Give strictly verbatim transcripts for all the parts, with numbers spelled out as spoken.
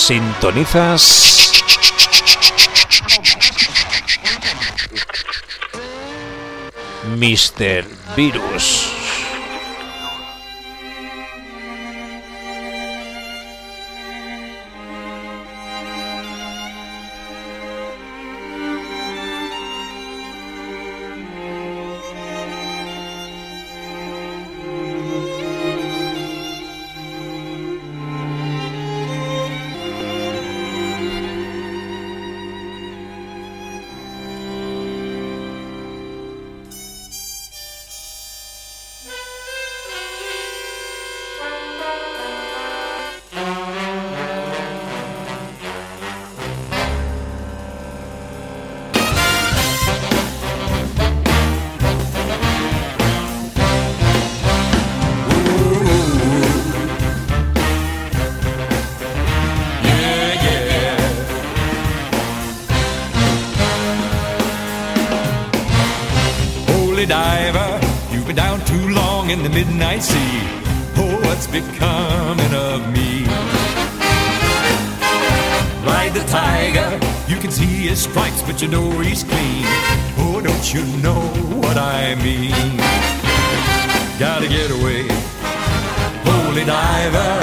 Sintonizas míster Virus. Diver, you've been down too long in the midnight sea. Oh, what's becoming of me? Ride the tiger, you can see his stripes, but you know he's clean. Oh, don't you know what I mean? Gotta get away, holy diver.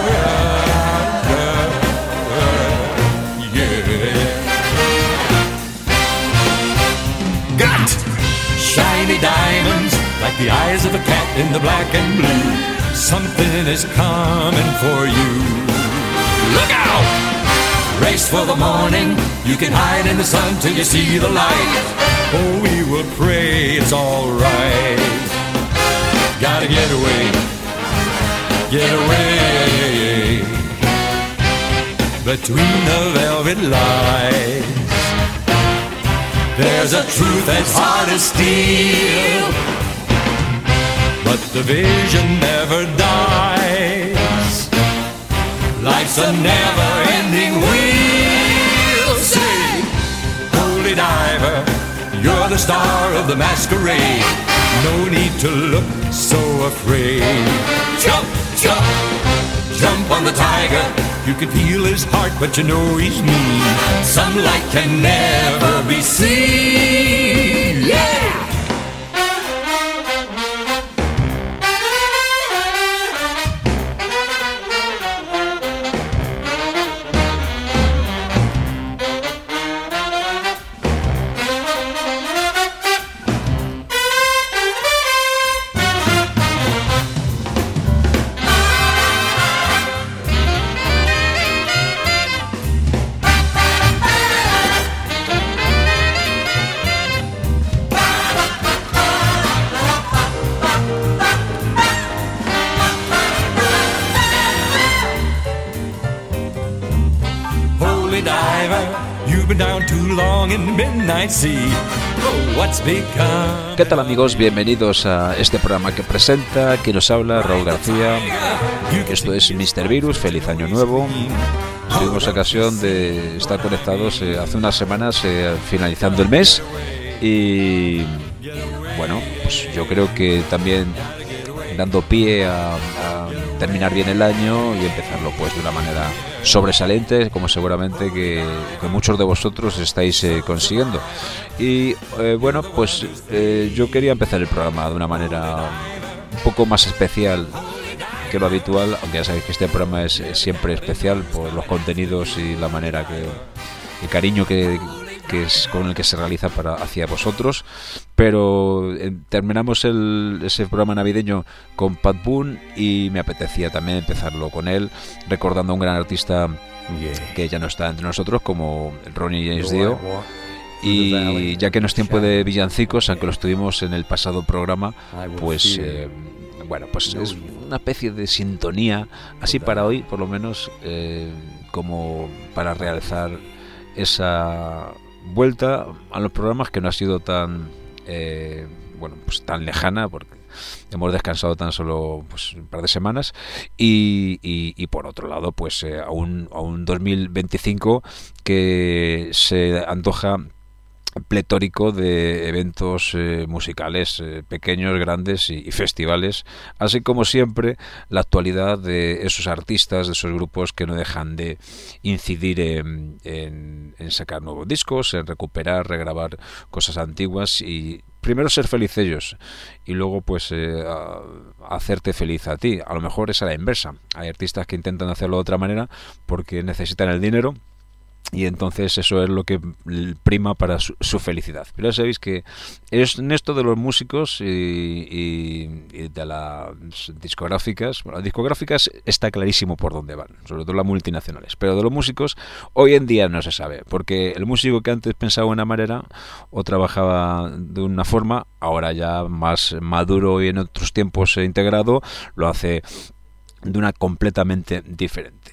Shiny diamonds, like the eyes of a cat in the black and blue. Something is coming for you. Look out! Race for the morning, you can hide in the sun till you see the light. Oh, we will pray it's alright. Gotta get away, get away. Between the velvet lights, there's a truth that's hard as steel, but the vision never dies. Life's a never-ending wheel. Say, holy diver, you're the star of the masquerade. No need to look so afraid. Jump, jump, jump on the tiger. You can feel his heart, but you know he's mean. Some light can never be seen. Yeah! ¿Qué tal, amigos? Bienvenidos a este programa que presenta, que nos habla Raúl García. Esto es míster Virus. Feliz año nuevo. Tuvimos ocasión de estar conectados eh, hace unas semanas, eh, finalizando el mes, y bueno, pues yo creo que también dando pie a, a terminar bien el año y empezarlo pues de una manera sobresaliente, como seguramente que, que muchos de vosotros estáis eh, consiguiendo. Y eh, bueno, pues eh, yo quería empezar el programa de una manera un poco más especial que lo habitual, aunque ya sabéis que este programa es, es siempre especial por los contenidos y la manera que, el cariño que, que es con el que se realiza para hacia vosotros. Pero eh, terminamos el, ese programa navideño con Pat Boone y me apetecía también empezarlo con él, recordando a un gran artista yeah. que ya no está entre nosotros, como Ronnie James Dio. Y ya que no es tiempo de villancicos, aunque los tuvimos en el pasado programa, pues eh, bueno, pues es una especie de sintonía, así para hoy, por lo menos, eh, como para realzar esa vuelta a los programas que no ha sido tan eh, bueno, pues tan lejana, porque hemos descansado tan solo pues un par de semanas, y, y, y por otro lado pues eh, a, un, a un dos mil veinticinco que se antoja pletórico de eventos eh, musicales eh, pequeños, grandes y, y festivales, así como siempre la actualidad de esos artistas, de esos grupos que no dejan de incidir en, en, en sacar nuevos discos, en recuperar, regrabar cosas antiguas y primero ser feliz ellos y luego pues eh, a, a hacerte feliz a ti. A lo mejor es a la inversa, hay artistas que intentan hacerlo de otra manera porque necesitan el dinero y entonces eso es lo que prima para su, su felicidad. Pero ya sabéis que es en esto de los músicos y, y, y de las discográficas, bueno, las discográficas está clarísimo por dónde van, sobre todo las multinacionales, pero de los músicos hoy en día no se sabe, porque el músico que antes pensaba de una manera o trabajaba de una forma, ahora ya más maduro y en otros tiempos integrado, lo hace de una completamente diferente.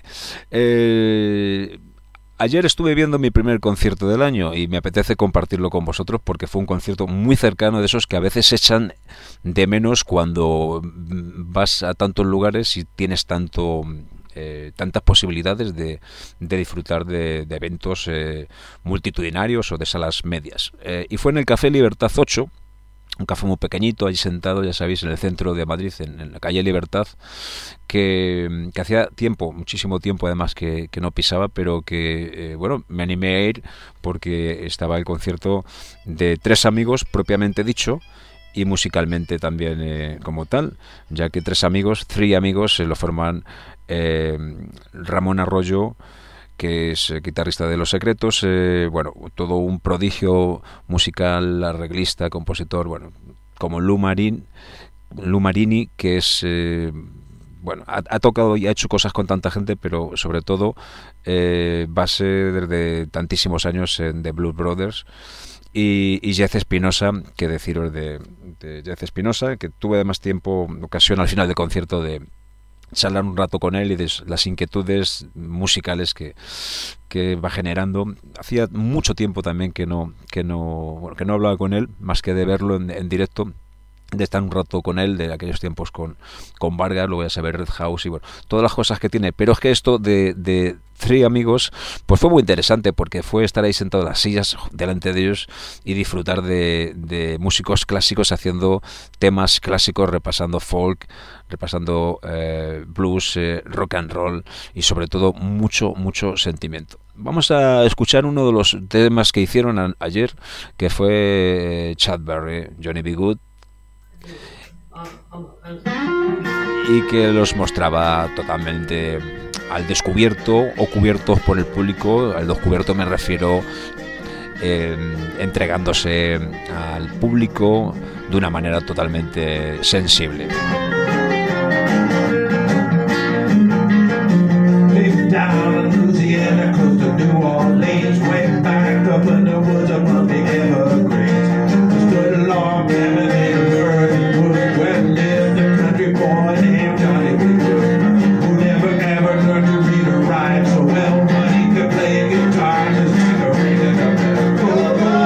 Eh... Ayer estuve viendo mi primer concierto del año y me apetece compartirlo con vosotros porque fue un concierto muy cercano, de esos que a veces se echan de menos cuando vas a tantos lugares y tienes tanto eh, tantas posibilidades de, de disfrutar de, de eventos eh, multitudinarios o de salas medias. Eh, y fue en el Café Libertad ocho, un café muy pequeñito, allí sentado, ya sabéis, en el centro de Madrid, en, en la calle Libertad, que, que hacía tiempo, muchísimo tiempo además que, que no pisaba, pero que, eh, bueno, me animé a ir porque estaba el concierto de tres amigos, propiamente dicho, y musicalmente también eh, como tal, ya que tres amigos, three amigos, eh, lo forman eh, Ramón Arroyo, que es eh, guitarrista de Los Secretos, eh, bueno, todo un prodigio musical, arreglista, compositor, bueno, como Lou Marin, Lou Marini, que es, eh, bueno, ha, ha tocado y ha hecho cosas con tanta gente, pero sobre todo eh, base desde tantísimos años en The Blues Brothers, y, y Jez Espinosa, que deciros de, de Jez Espinosa, que tuve además tiempo, ocasión al final del concierto de charlar un rato con él y de las inquietudes musicales que, que va generando. Hacía mucho tiempo también que no que no bueno, que no hablaba con él, más que de verlo en, en directo, de estar un rato con él, de aquellos tiempos con, con Vargas, luego ya saber Red House y bueno, todas las cosas que tiene. Pero es que esto de, de Three Amigos, pues fue muy interesante porque fue estar ahí sentado en las sillas delante de ellos y disfrutar de, de músicos clásicos haciendo temas clásicos, repasando folk, repasando eh, blues, eh, rock and roll y sobre todo mucho, mucho sentimiento. Vamos a escuchar uno de los temas que hicieron a, ayer, que fue eh, Chad Berry, Johnny B. Good, y que los mostraba totalmente al descubierto o cubiertos por el público. Al descubierto me refiero eh, entregándose al público de una manera totalmente sensible.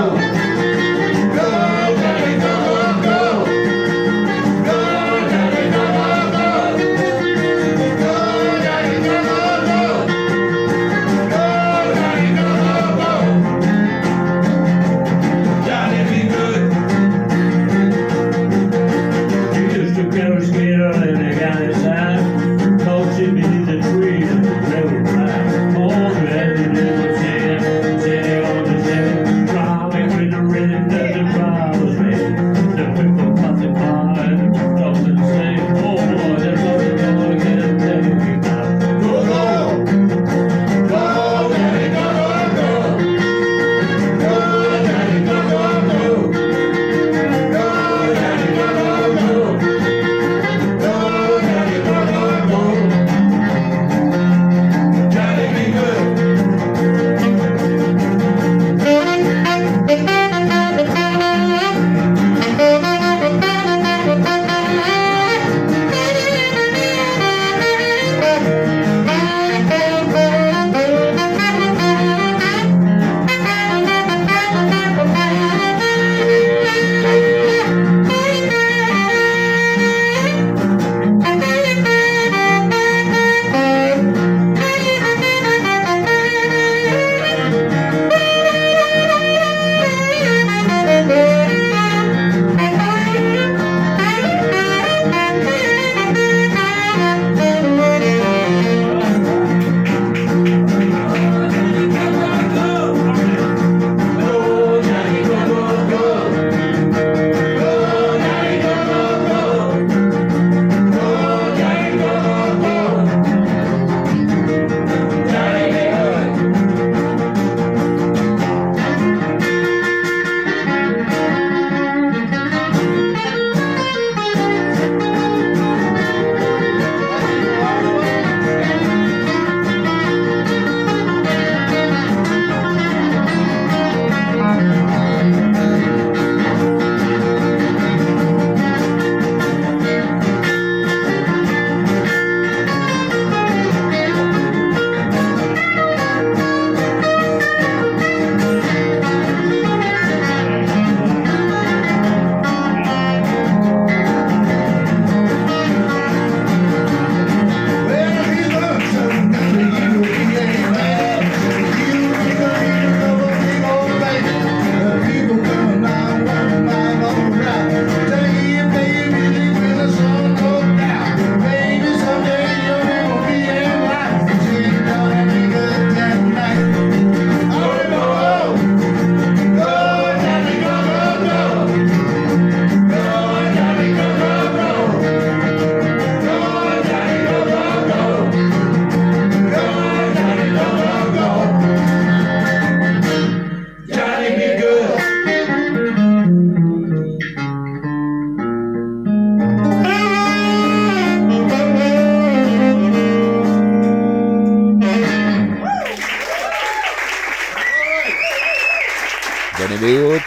Go,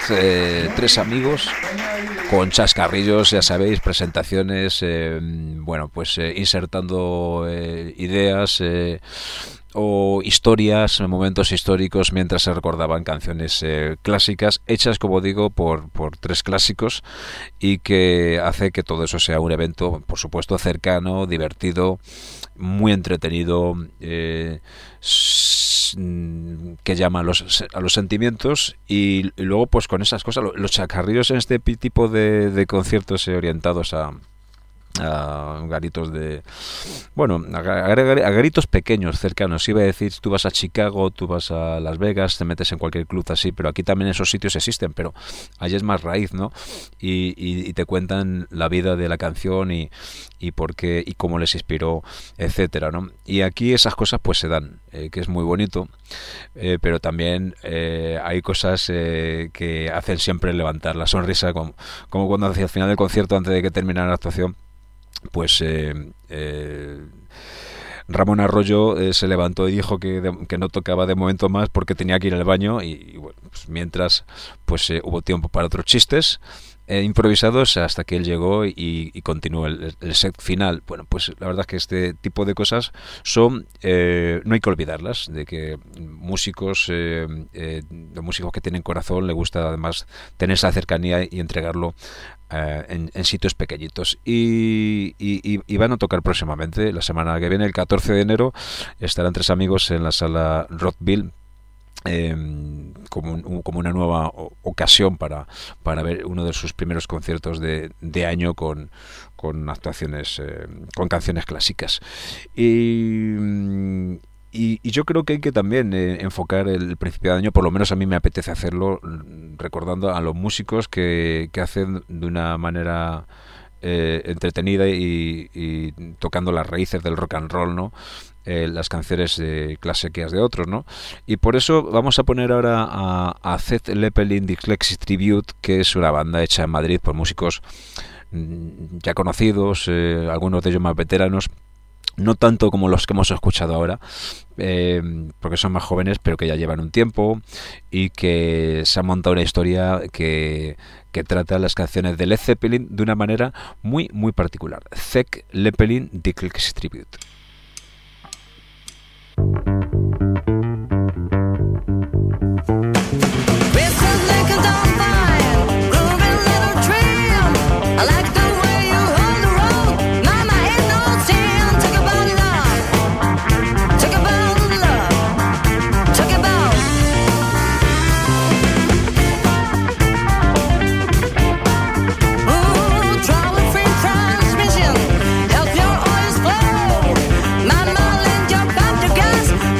eh, tres amigos con chascarrillos, ya sabéis, presentaciones, eh, bueno, pues eh, insertando eh, ideas eh, o historias, momentos históricos mientras se recordaban canciones eh, clásicas hechas, como digo, por, por tres clásicos, y que hace que todo eso sea un evento, por supuesto, cercano, divertido, muy entretenido, eh, que llama a los, a los sentimientos, y, y luego pues con esas cosas, los chacarrillos en este tipo de, de conciertos eh, orientados a a garitos de bueno a, a, a garitos pequeños, cercanos. Iba a decir, tú vas a Chicago, tú vas a Las Vegas, te metes en cualquier club así, pero aquí también esos sitios existen, pero allí es más raíz, ¿no? Y, y, y te cuentan la vida de la canción y, y por qué y cómo les inspiró, etcétera, ¿no? Y aquí esas cosas pues se dan, eh, que es muy bonito, eh, pero también eh, hay cosas eh, que hacen siempre levantar la sonrisa, como, como cuando hacia el final del concierto, antes de que terminara la actuación, pues eh, eh, Ramón Arroyo eh, se levantó y dijo que, de, que no tocaba de momento más porque tenía que ir al baño, y, y bueno, pues mientras pues eh, hubo tiempo para otros chistes eh, improvisados hasta que él llegó y, y continuó el, el set final. Bueno, pues la verdad es que este tipo de cosas son eh, no hay que olvidarlas, de que músicos eh, eh, los músicos que tienen corazón, le gusta además tener esa cercanía y entregarlo Uh, en, en sitios pequeñitos, y, y, y van a tocar próximamente, la semana que viene, el catorce de enero, estarán tres amigos en la sala Rockville, eh, como, un, como una nueva ocasión para, para ver uno de sus primeros conciertos de, de año con, con actuaciones, eh, con canciones clásicas. Y Y, y yo creo que hay que también eh, enfocar el principio de año, por lo menos a mí me apetece hacerlo, recordando a los músicos que, que hacen de una manera eh, entretenida y, y tocando las raíces del rock and roll, ¿no? Eh, las canciones eh, clásicas de otros, ¿no? Y por eso vamos a poner ahora a, a Led Zeppelin Dixieland Tribute, que es una banda hecha en Madrid por músicos mm, ya conocidos, eh, algunos de ellos más veteranos, no tanto como los que hemos escuchado ahora, eh, porque son más jóvenes, pero que ya llevan un tiempo y que se ha montado una historia que, que trata las canciones de Led Zeppelin de una manera muy muy particular. Led Zeppelin Dixieland Tribute. Transmission, help your oils flow. My mind, your pop, your gas.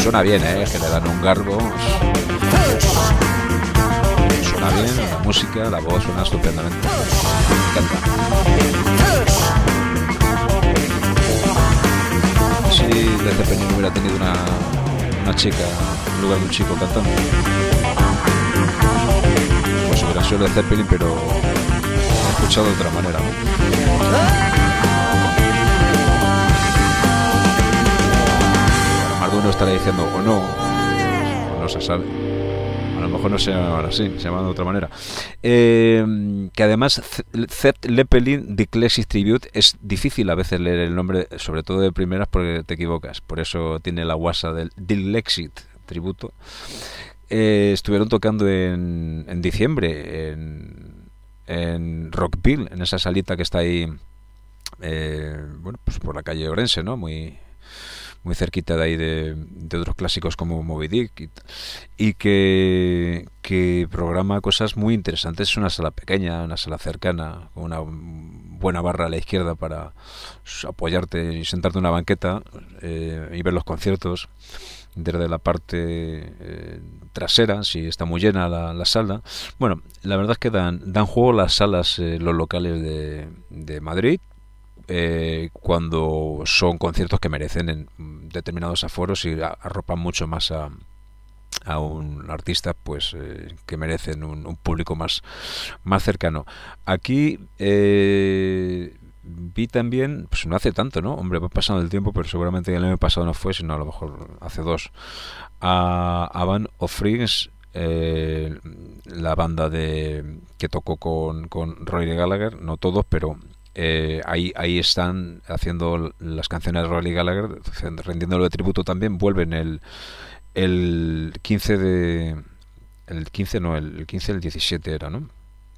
suena bien, ¿eh? Que le dan un garbo. Suena bien, la música, la voz suena estupendamente. Me encanta. Si Led Zeppelin hubiera tenido una, una chica en lugar de un chico cantando, pues hubiera sido Led Zeppelin, pero he escuchado de otra manera, ¿no? Uno estará diciendo o no, o no se sabe, a lo mejor no se llaman así, se llaman de otra manera. Eh, que además Led Zeppelin The Classic Tribute es difícil a veces leer el nombre, sobre todo de primeras, porque te equivocas, por eso tiene la guasa del The Lexit tributo. Eh, estuvieron tocando en, en diciembre en, en Rockville, en esa salita que está ahí, eh, bueno, pues por la calle Orense, ¿no? Muy muy cerquita de ahí de, de otros clásicos como Moby Dick y, y que, que programa cosas muy interesantes. Es una sala pequeña, una sala cercana, con una buena barra a la izquierda para apoyarte y sentarte en una banqueta eh, y ver los conciertos desde la parte eh, trasera, si está muy llena la, la sala. Bueno, la verdad es que dan, dan juego las salas, eh, los locales de, de Madrid, Eh, cuando son conciertos que merecen en determinados aforos y arropan mucho más a, a un artista, pues eh, que merecen un, un público más, más cercano. Aquí eh, vi también, pues no hace tanto, ¿no? Hombre, va pasando el tiempo, pero seguramente el año pasado no fue, sino a lo mejor hace dos, a, a Band of Friends, eh, la banda de que tocó con, con Rory Gallagher, no todos, pero Eh, ahí ahí están haciendo las canciones de Rory Gallagher, rendiéndolo de tributo también. Vuelven el el quince de el quince no el quince el diecisiete era, ¿no?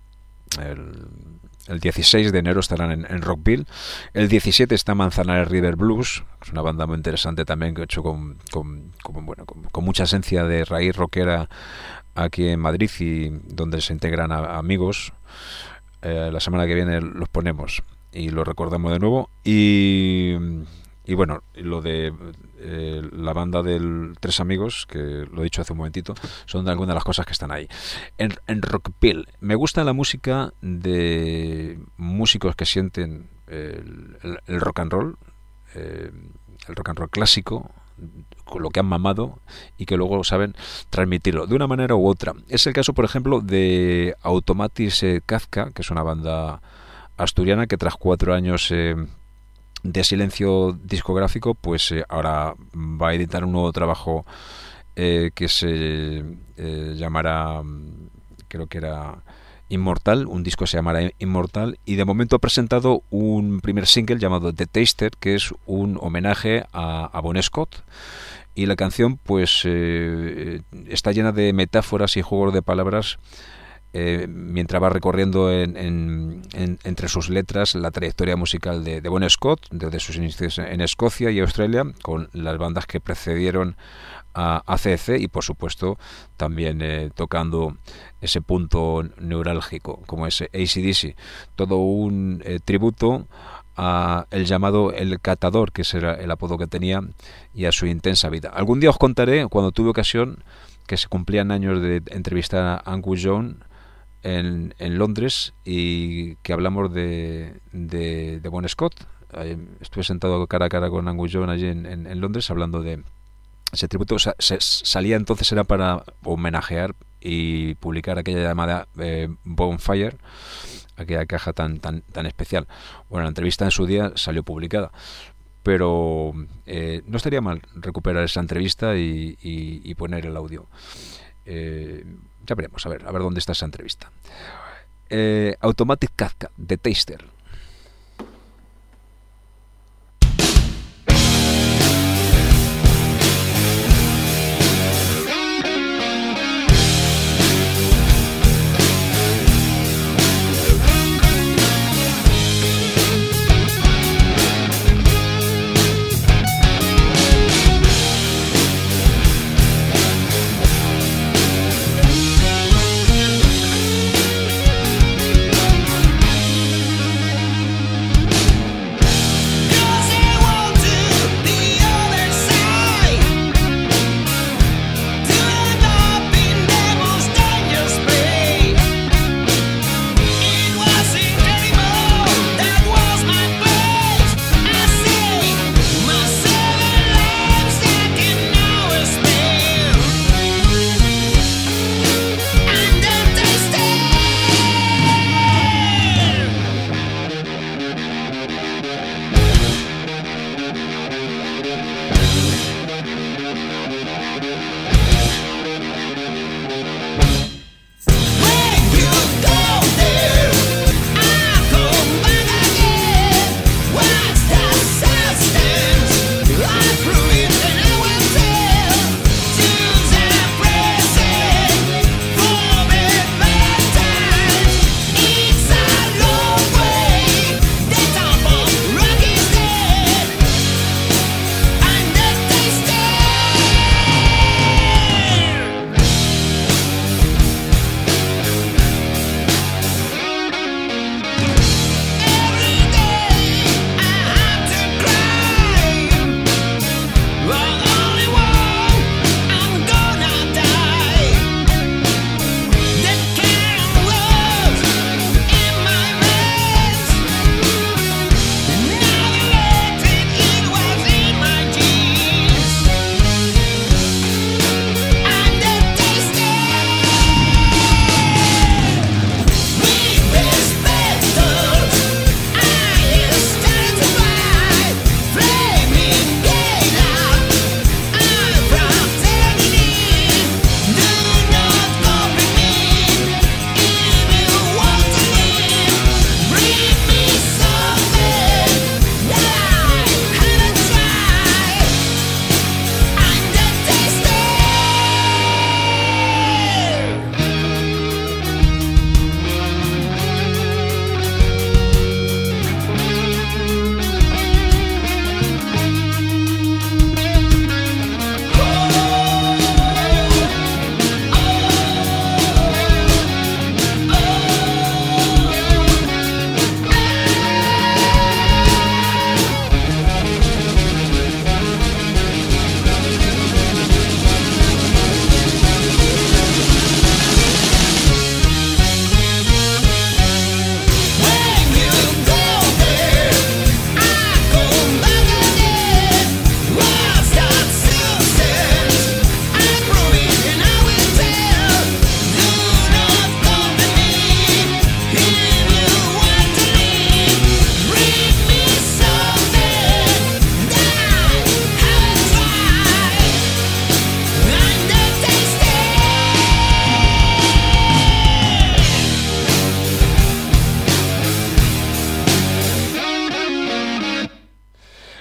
El, el dieciséis de enero estarán en, en Rockville. El diecisiete está Manzanares River Blues, es una banda muy interesante también, que he hecho con, con, con bueno con, con mucha esencia de raíz rockera aquí en Madrid, y donde se integran a, a amigos. Eh, la semana que viene los ponemos y lo recordamos de nuevo. Y, y bueno, lo de eh, la banda de Tres Amigos, que lo he dicho hace un momentito, son de algunas de las cosas que están ahí. En, en Rockville me gusta la música de músicos que sienten el, el, el rock and roll, eh, el rock and roll clásico, con lo que han mamado, y que luego saben transmitirlo de una manera u otra. Es el caso, por ejemplo, de Automatis eh, Kafka, que es una banda asturiana que tras cuatro años eh, de silencio discográfico, pues eh, ahora va a editar un nuevo trabajo eh, que se eh, llamará, creo que era Inmortal, un disco se llamará Inmortal, y de momento ha presentado un primer single llamado The Taster, que es un homenaje a, a Bon Scott. Y la canción pues eh, está llena de metáforas y juegos de palabras, eh, mientras va recorriendo en, en, en, entre sus letras la trayectoria musical de, de Bon Scott, desde sus inicios en Escocia y Australia, con las bandas que precedieron a A C D C, y por supuesto también eh, tocando ese punto neurálgico como es A C D C. Todo un eh, tributo a el llamado El Catador, que era el apodo que tenía, y a su intensa vida. Algún día os contaré, cuando tuve ocasión, que se cumplían años de entrevistar a Angus Young en, en Londres, y que hablamos de, de, de Bon Scott. Estuve sentado cara a cara con Angus Young allí en, en, en Londres, hablando de ese tributo. O sea, se, salía entonces, era para homenajear y publicar aquella llamada eh, Bonfire, aquella caja tan tan tan especial. Bueno, la entrevista en su día salió publicada, pero eh, no estaría mal recuperar esa entrevista y, y, y poner el audio. Eh, ya veremos, a ver, a ver dónde está esa entrevista. Eh, Automatic Kafka, The Taster.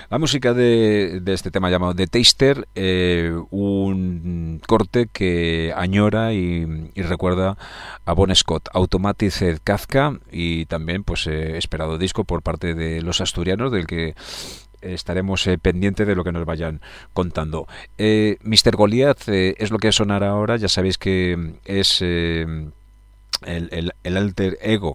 La música de, de este tema llamado The Taster, eh, un corte que añora y, y recuerda a Bon Scott, Automatic Kafka, y también pues eh, esperado disco por parte de los asturianos, del que estaremos eh, pendientes de lo que nos vayan contando. eh, mister Goliath eh, es lo que sonará ahora. Ya sabéis que es eh, el, el, el alter ego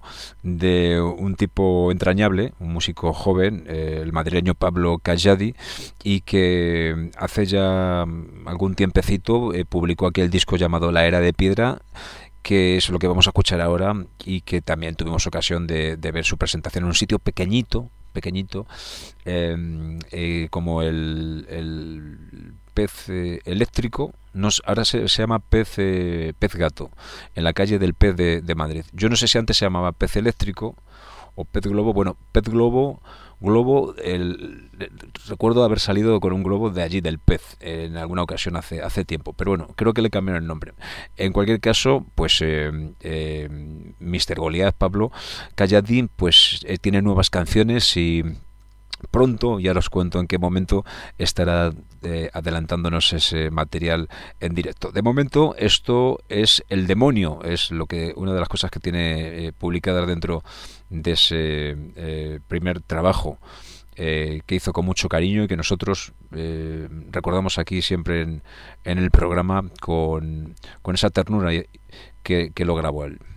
de un tipo entrañable, un músico joven, eh, el madrileño Pablo Calladi, y que hace ya algún tiempecito eh, publicó aquel disco llamado La Era de Piedra, que es lo que vamos a escuchar ahora, y que también tuvimos ocasión de, de ver su presentación en un sitio pequeñito, pequeñito, eh, eh, como el, el Pez eh, Eléctrico, no, ahora se, se llama Pez, eh, Pez Gato, en la calle del Pez de, de Madrid. Yo no sé si antes se llamaba Pez Eléctrico o Pez Globo. Bueno, Pez Globo, Globo, el, el, recuerdo haber salido con un globo de allí, del Pez, en alguna ocasión hace hace tiempo, pero bueno, creo que le cambiaron el nombre. En cualquier caso, pues eh, eh, mister Goliath, Pablo Calladi, pues eh, tiene nuevas canciones, y pronto, ya os cuento en qué momento, estará eh, adelantándonos ese material en directo. De momento, esto es El Demonio, es lo que una de las cosas que tiene eh, publicadas dentro de ese eh, primer trabajo eh, que hizo con mucho cariño, y que nosotros eh, recordamos aquí siempre en, en el programa con, con esa ternura que, que lo grabó él.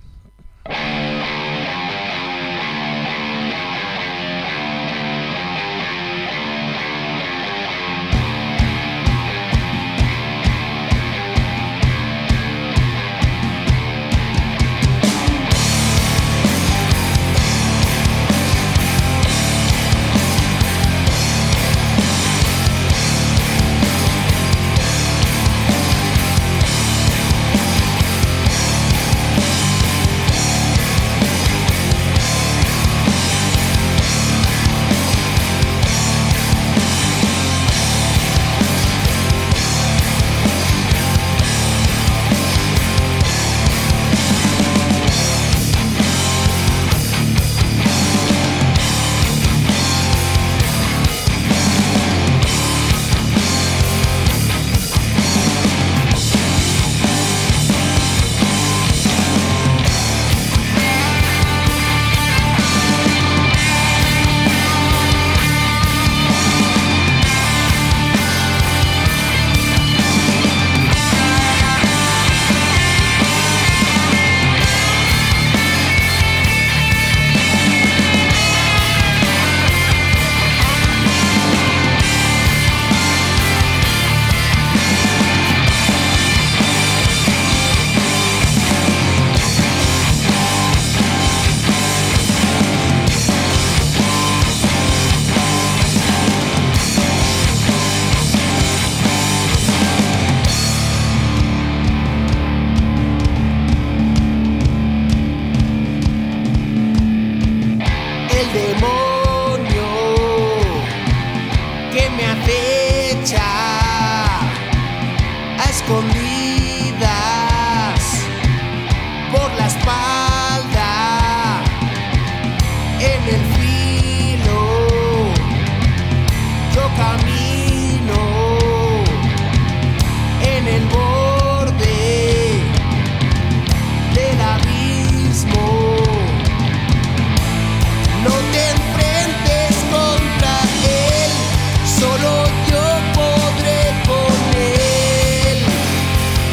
Solo yo podré con él.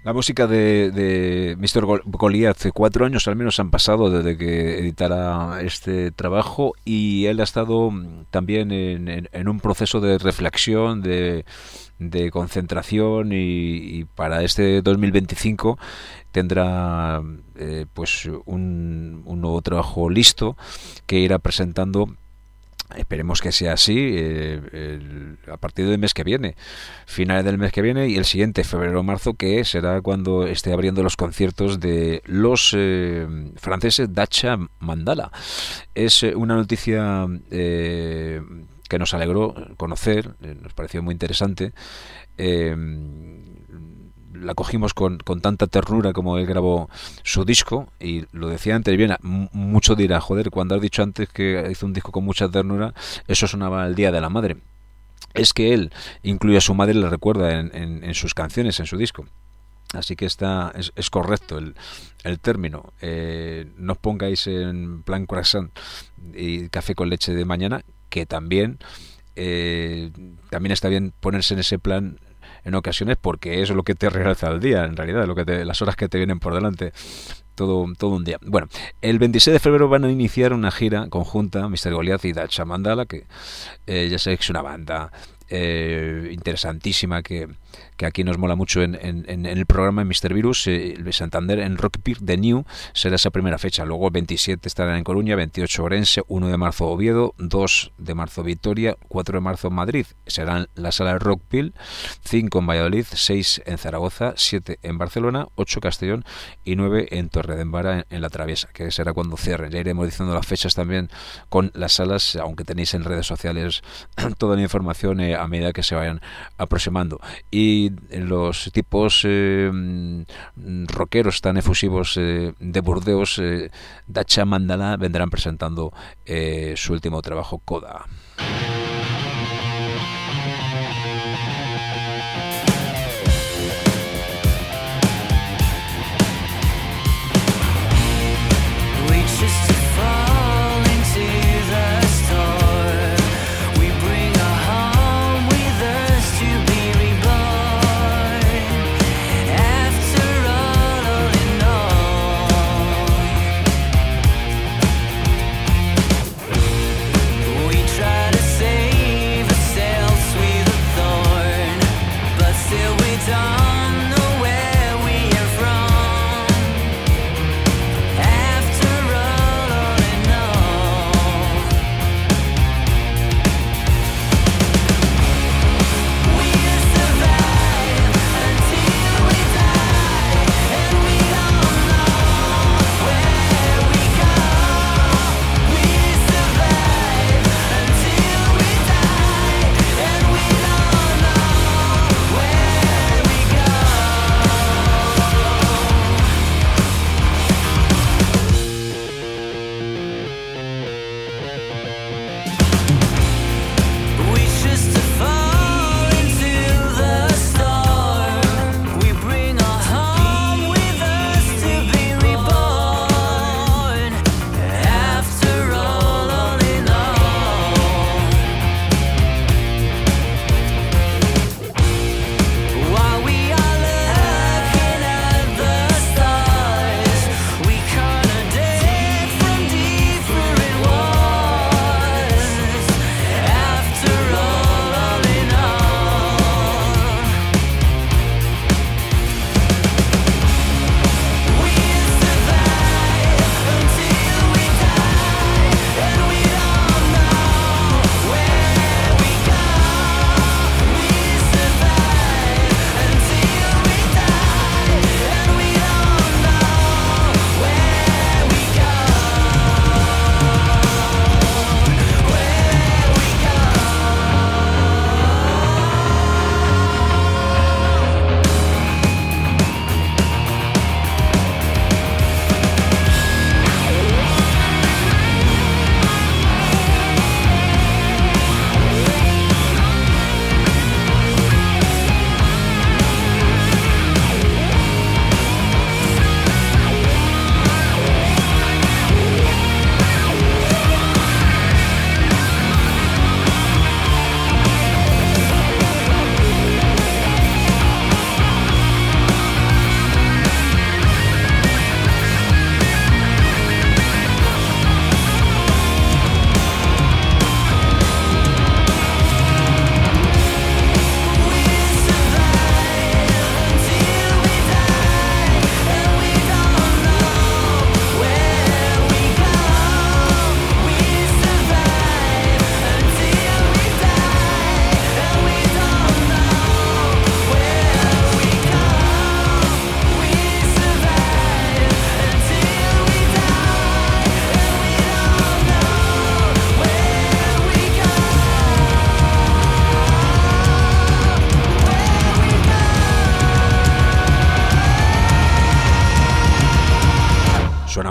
La música de, de míster Goliath, cuatro años al menos han pasado desde que editara este trabajo, y él ha estado también en, en, en un proceso de reflexión, de, de concentración, y, y para este dos mil veinticinco tendrá eh, pues un, un nuevo trabajo listo que irá presentando. Esperemos que sea así eh, el, a partir del mes que viene, finales del mes que viene, y el siguiente, febrero o marzo, que será cuando esté abriendo los conciertos de los eh, franceses Dacha Mandala. Es una noticia eh, que nos alegró conocer, eh, nos pareció muy interesante. Eh, la cogimos con, con tanta ternura como él grabó su disco, y lo decía antes bien, mucho dirá, joder, cuando has dicho antes que hizo un disco con mucha ternura, eso sonaba el Día de la Madre. Es que él incluye a su madre, le recuerda en, en, en sus canciones, en su disco. Así que está es, es correcto el, el término. Eh, no os pongáis en plan croissant y café con leche de mañana, que también eh, también está bien ponerse en ese plan en ocasiones, porque eso es lo que te realza el día, en realidad, lo que te, las horas que te vienen por delante, todo, todo un día. Bueno, el veintiséis de febrero van a iniciar una gira conjunta, míster Goliath y Dacha Mandala, que eh, ya sabéis que es una banda eh, interesantísima, que, que aquí nos mola mucho en, en, en el programa en míster Virus. eh, Santander, en Rock Pier de New será esa primera fecha. Luego el veintisiete estarán en Coruña, veintiocho Orense, uno de marzo Oviedo, dos de marzo Vitoria, cuatro de marzo Madrid, serán la sala de Rock Pier, cinco en Valladolid, seis en Zaragoza, siete en Barcelona, ocho Castellón y nueve en Torredembarra, en, en La Traviesa, que será cuando cierren. Ya iremos diciendo las fechas también con las salas, aunque tenéis en redes sociales toda la información eh, a medida que se vayan aproximando. Y los tipos eh, rockeros tan efusivos eh, de Burdeos, eh, Dacha Mandala, vendrán presentando eh, su último trabajo, Coda. Try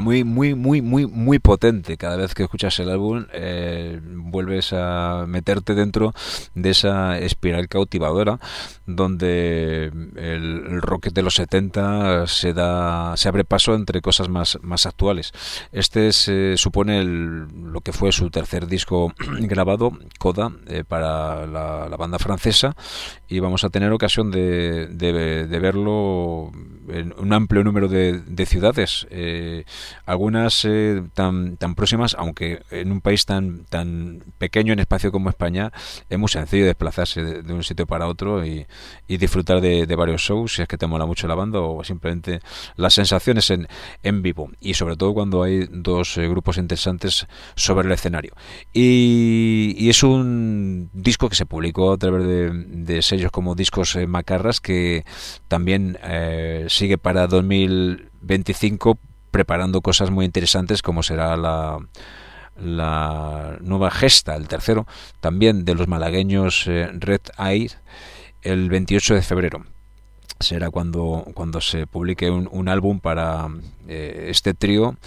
muy, muy, muy, muy, muy potente. Cada vez que escuchas el álbum, eh, vuelves a meterte dentro de esa espiral cautivadora, donde el, el rock de los setenta se da, se abre paso entre cosas más, más actuales. Este se supone el, lo que fue su tercer disco grabado, Coda, eh, para la, la banda francesa, y vamos a tener ocasión de, de, de verlo en un amplio número de, de ciudades, eh, algunas eh, tan, tan próximas, aunque en un país tan, tan pequeño en espacio como España es muy sencillo desplazarse de, de un sitio para otro y, y disfrutar de, de varios shows, si es que te mola mucho la banda, o simplemente las sensaciones en, en vivo, y sobre todo cuando hay dos eh, grupos interesantes sobre el escenario. Y, y es un disco que se publicó a través de, de sellos como Discos eh, Macarras, que también eh, sigue para dos mil veinticinco preparando cosas muy interesantes, como será la la nueva gesta, el tercero, también de los malagueños eh, Red Eye, el veintiocho de febrero. Será cuando, cuando se publique un, un álbum para eh, este trío,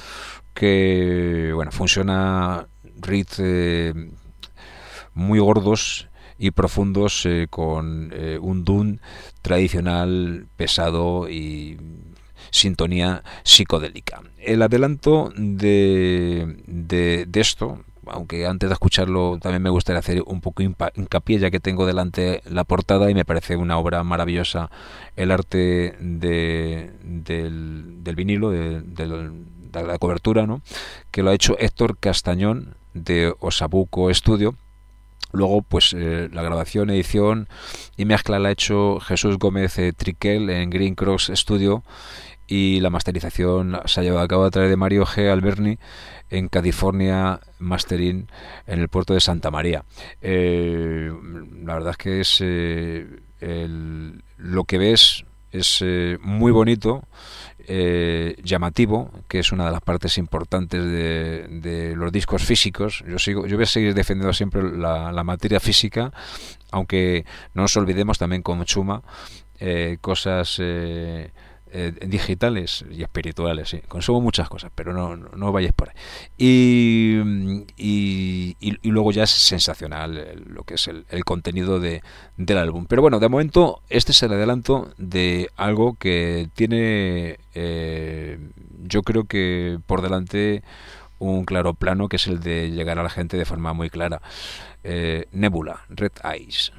que bueno, funciona riffs eh, muy gordos y profundos, eh, con eh, un doom tradicional pesado y sintonía psicodélica. El adelanto de, de, de esto, aunque antes de escucharlo también me gustaría hacer un poco hincapié, ya que tengo delante la portada y me parece una obra maravillosa el arte de, del, del vinilo, de, de, de la cobertura, ¿no?, que lo ha hecho Héctor Castañón de Osabuco Studio. Luego, pues eh, la grabación, edición y mezcla la ha hecho Jesús Gómez eh, Triquel en Green Cross Studio, y la masterización se ha llevado a cabo a través de Mario G. Alberni en California Mastering, en el puerto de Santa María. Eh, la verdad es que es eh, el, lo que ves es eh, muy bonito, eh, llamativo, que es una de las partes importantes de, de los discos físicos. Yo sigo, yo voy a seguir defendiendo siempre la, la materia física, aunque no nos olvidemos también con Chuma eh, cosas eh, Eh, digitales y espirituales, sí. Consumo muchas cosas, pero no, no, no vayáis por ahí. Y, y, y luego ya es sensacional lo que es el, el contenido de, del álbum. Pero bueno, de momento este es el adelanto de algo que tiene, eh, yo creo que por delante un claro plano, que es el de llegar a la gente de forma muy clara. eh, Nebula, Red Eyes.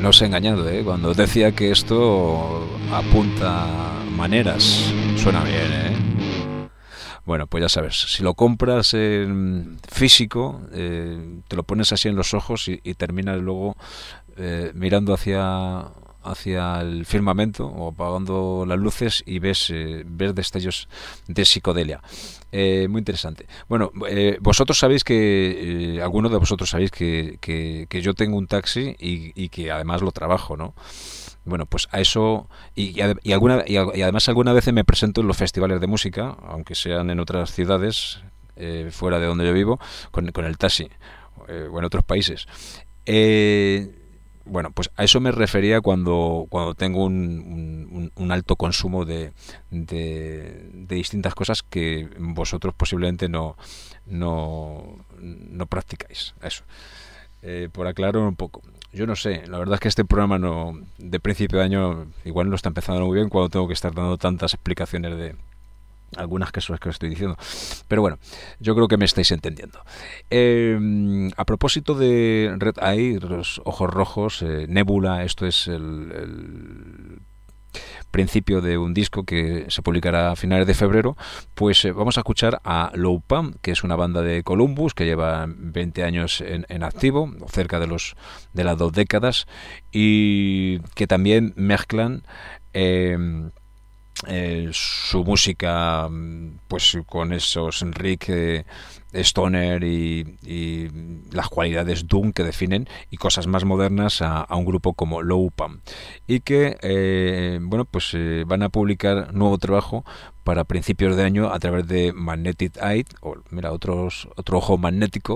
no os he engañado, ¿eh? Cuando decía que esto apunta maneras, suena bien, ¿eh? Bueno, pues ya sabes, si lo compras en físico, eh, te lo pones así en los ojos y, y terminas luego eh, mirando hacia hacia el firmamento o apagando las luces y ves eh, ves destellos de psicodelia. Eh, muy interesante. Bueno, eh, vosotros sabéis que, eh, algunos de vosotros sabéis que, que, que yo tengo un taxi y, y que además lo trabajo, ¿no? Bueno, pues a eso y, y, alguna, y, y además algunas veces me presento en los festivales de música, aunque sean en otras ciudades eh, fuera de donde yo vivo, con, con el taxi eh, o en otros países. Eh, bueno, pues a eso me refería cuando cuando tengo un, un, un alto consumo de, de, de distintas cosas que vosotros posiblemente no no, no practicáis. Eso. Eh, por aclarar un poco. Yo no sé, la verdad es que este programa no de principio de año igual no está empezando muy bien cuando tengo que estar dando tantas explicaciones de algunas cosas que os estoy diciendo. Pero bueno, yo creo que me estáis entendiendo. Eh, a propósito de Red Eye, los ojos rojos, eh, Nebula, esto es el, el principio de un disco que se publicará a finales de febrero, pues eh, vamos a escuchar a Low Pump, que es una banda de Columbus que lleva veinte años en, en activo, cerca de los de las dos décadas, y que también mezclan eh, eh, su música pues con esos rick eh, stoner y, y las cualidades doom que definen y cosas más modernas a, a un grupo como Low Pump, y que eh, bueno pues eh, van a publicar nuevo trabajo para principios de año a través de Magnetic Eye, o mira, otros otro ojo magnético.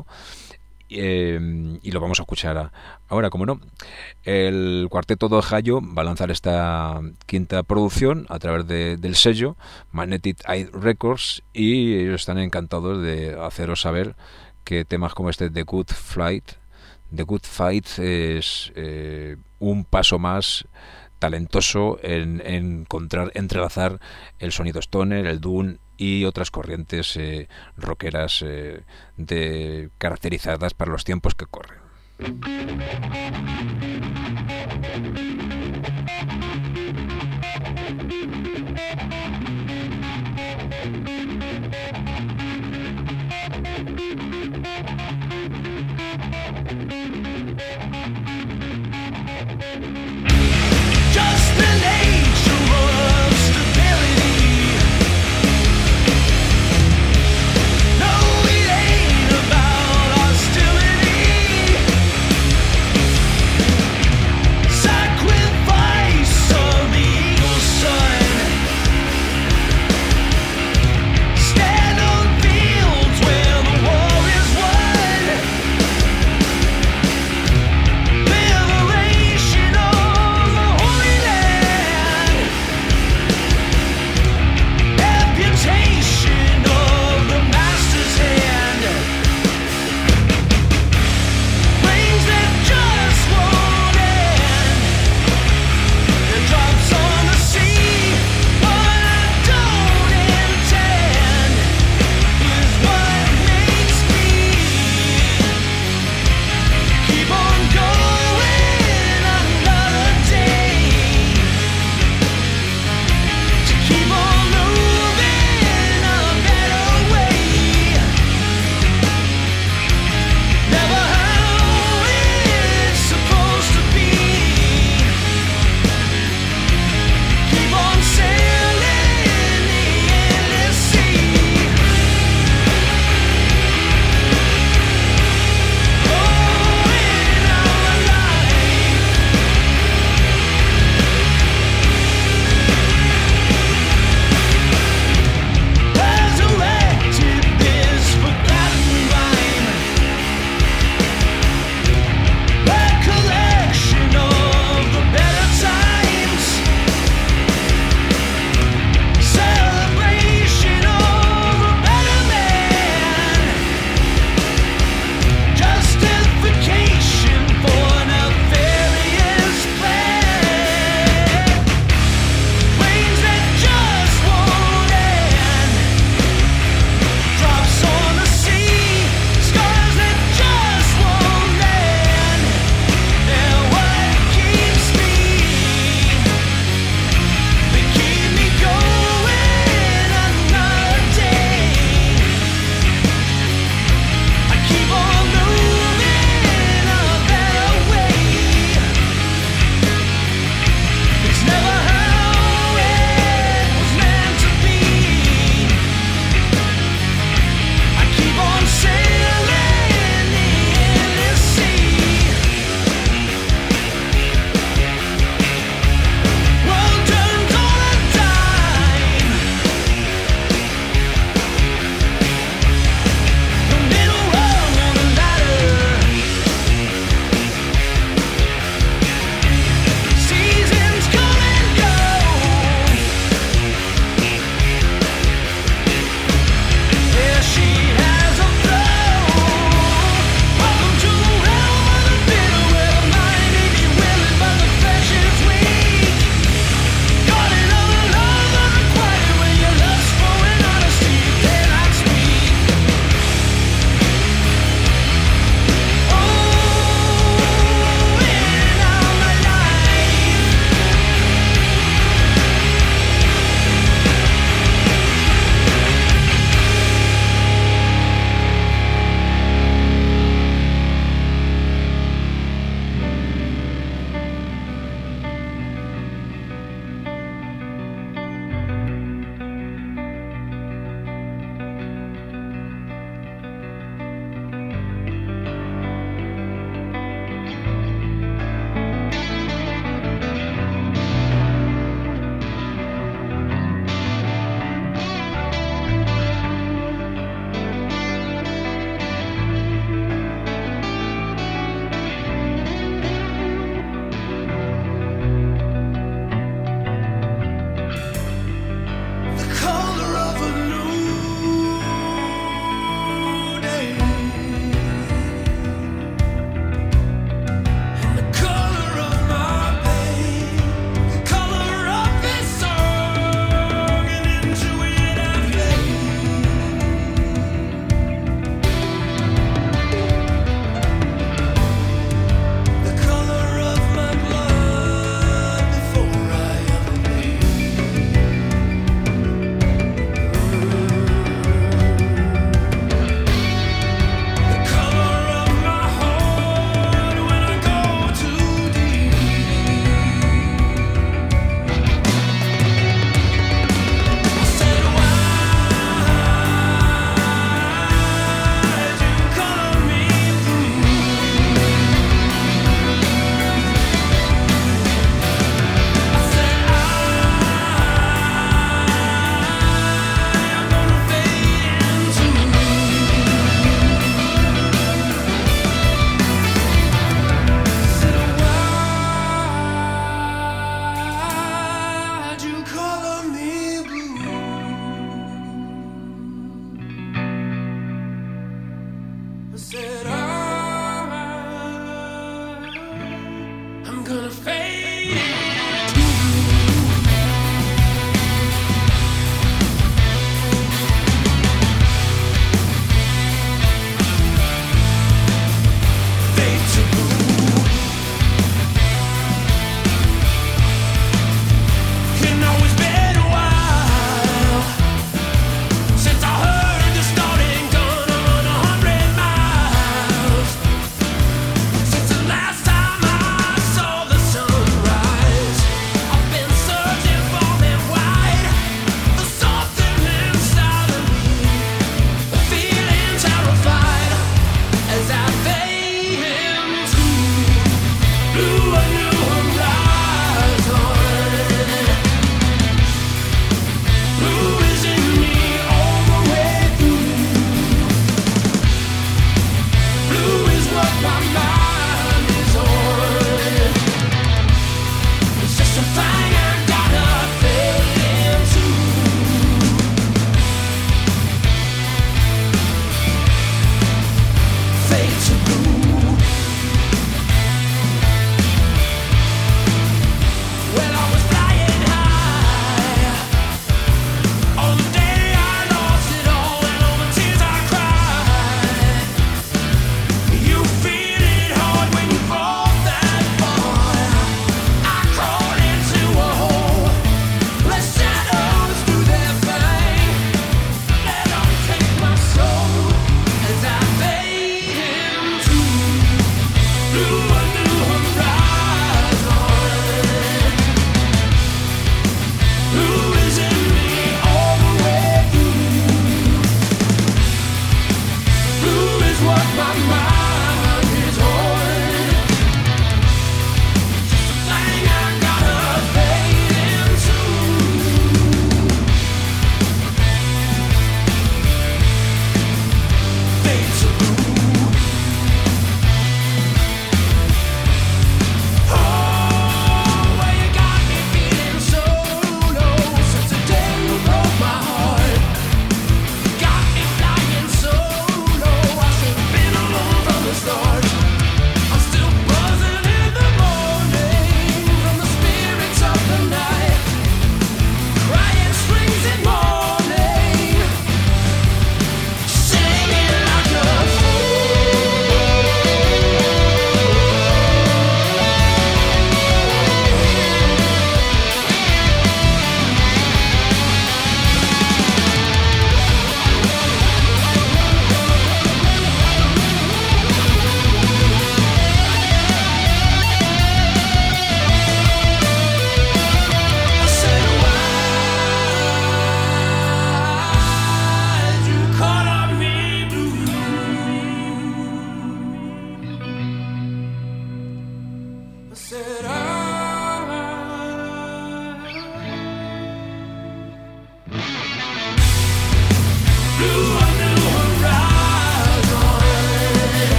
Eh, y lo vamos a escuchar a, ahora, como no. El cuarteto de Ohio va a lanzar esta quinta producción a través de, del sello Magnetic Eye Records, y ellos están encantados de haceros saber que temas como este The Good Flight The Good Fight es eh, un paso más talentoso en, en encontrar, entrelazar el sonido stoner, el doom y otras corrientes eh, rockeras eh, de, caracterizadas para los tiempos que corren. Just an age of stability. No, it ain't about hostility. Sacrifice of the eagle son.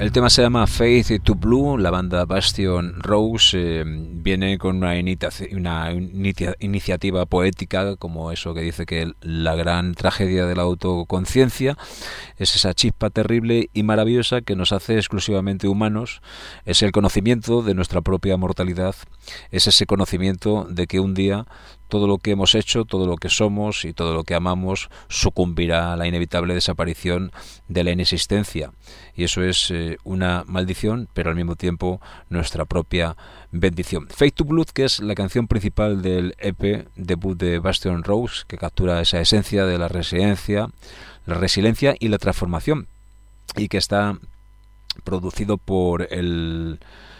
El tema se llama Faith to Blue. La banda Bastion Rose eh, viene con una, una inicia iniciativa poética, como eso que dice que la gran tragedia de la autoconciencia es esa chispa terrible y maravillosa que nos hace exclusivamente humanos. Es el conocimiento de nuestra propia mortalidad. Es ese conocimiento de que un día todo lo que hemos hecho, todo lo que somos y todo lo que amamos sucumbirá a la inevitable desaparición de la inexistencia. Y eso es eh, una maldición, pero al mismo tiempo nuestra propia bendición. Faith to Blood, que es la canción principal del E P debut de Bastion Rose, que captura esa esencia de la resiliencia, la resiliencia y la transformación, y que está producido por el...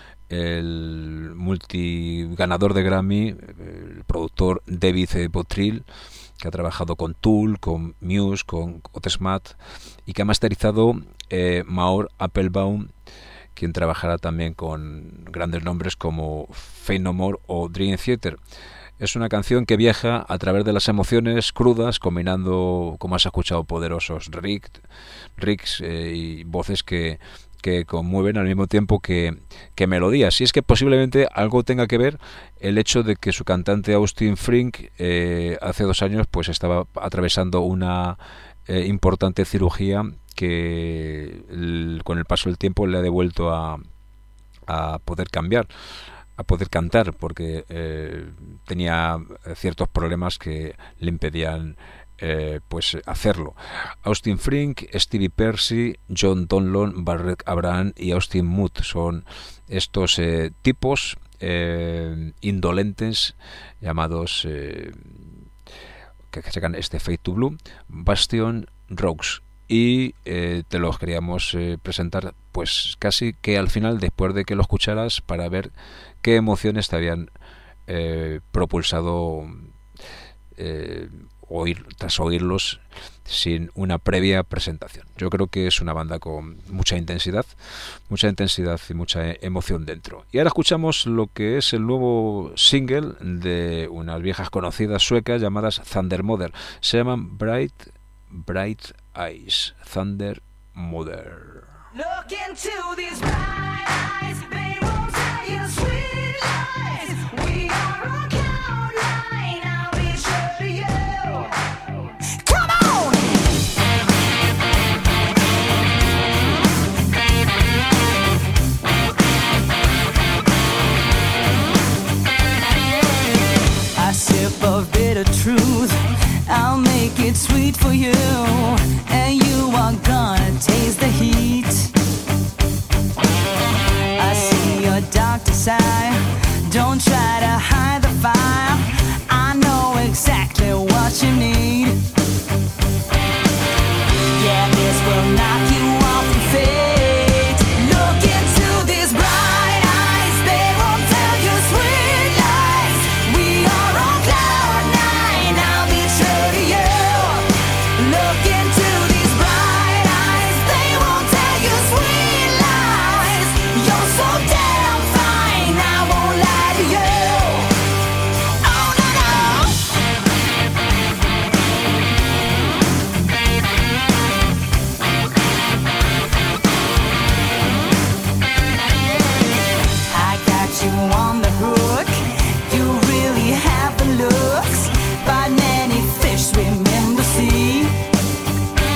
el multiganador de Grammy, el productor David Bottrill, que ha trabajado con Tool, con Muse, con Gottesmat, y que ha masterizado eh, Maor Applebaum, quien trabajará también con grandes nombres como Faith No More o Dream Theater. Es una canción que viaja a través de las emociones crudas, combinando, como has escuchado, poderosos rigs, rigs eh, y voces que que conmueven al mismo tiempo que, que melodías. Y es que posiblemente algo tenga que ver el hecho de que su cantante Austin Frink eh, hace dos años pues estaba atravesando una eh, importante cirugía que el, con el paso del tiempo le ha devuelto a, a poder cambiar, a poder cantar, porque eh, tenía ciertos problemas que le impedían Eh, pues hacerlo. Austin Frink, Stevie Percy, John Donlon, Barrett Abraham y Austin Mood son estos eh, tipos eh, indolentes llamados eh, que sacan este Faith to Blue, Bastion Rose, y eh, te los queríamos eh, presentar pues casi que al final, después de que lo escucharas, para ver qué emociones te habían eh, propulsado eh, oír, tras oírlos sin una previa presentación. Yo creo que es una banda con mucha intensidad, mucha intensidad y mucha emoción dentro. Y ahora escuchamos lo que es el nuevo single de unas viejas conocidas suecas llamadas Thunder Mother. Se llaman Bright, Bright Eyes, Thunder Mother. Look into these bright eyes, they won't tell you sweet lies. We are on cloud nine, I'll be sure to you. Come on! A sip of bitter truth, I'll make it sweet for you, and you are gonna taste the heat. I see your darker side, don't try to hide the fire, I know exactly what you need. Yeah, this will knock you off your feet. Look into these bright eyes, they won't tell you sweet lies. We are on cloud nine, I'll be true to you. Look into these bright eyes, they won't tell you sweet lies. You're so damn fine, I won't lie to you. Oh no no. I got you on the hook, you really have the looks, but many fish swim in the sea.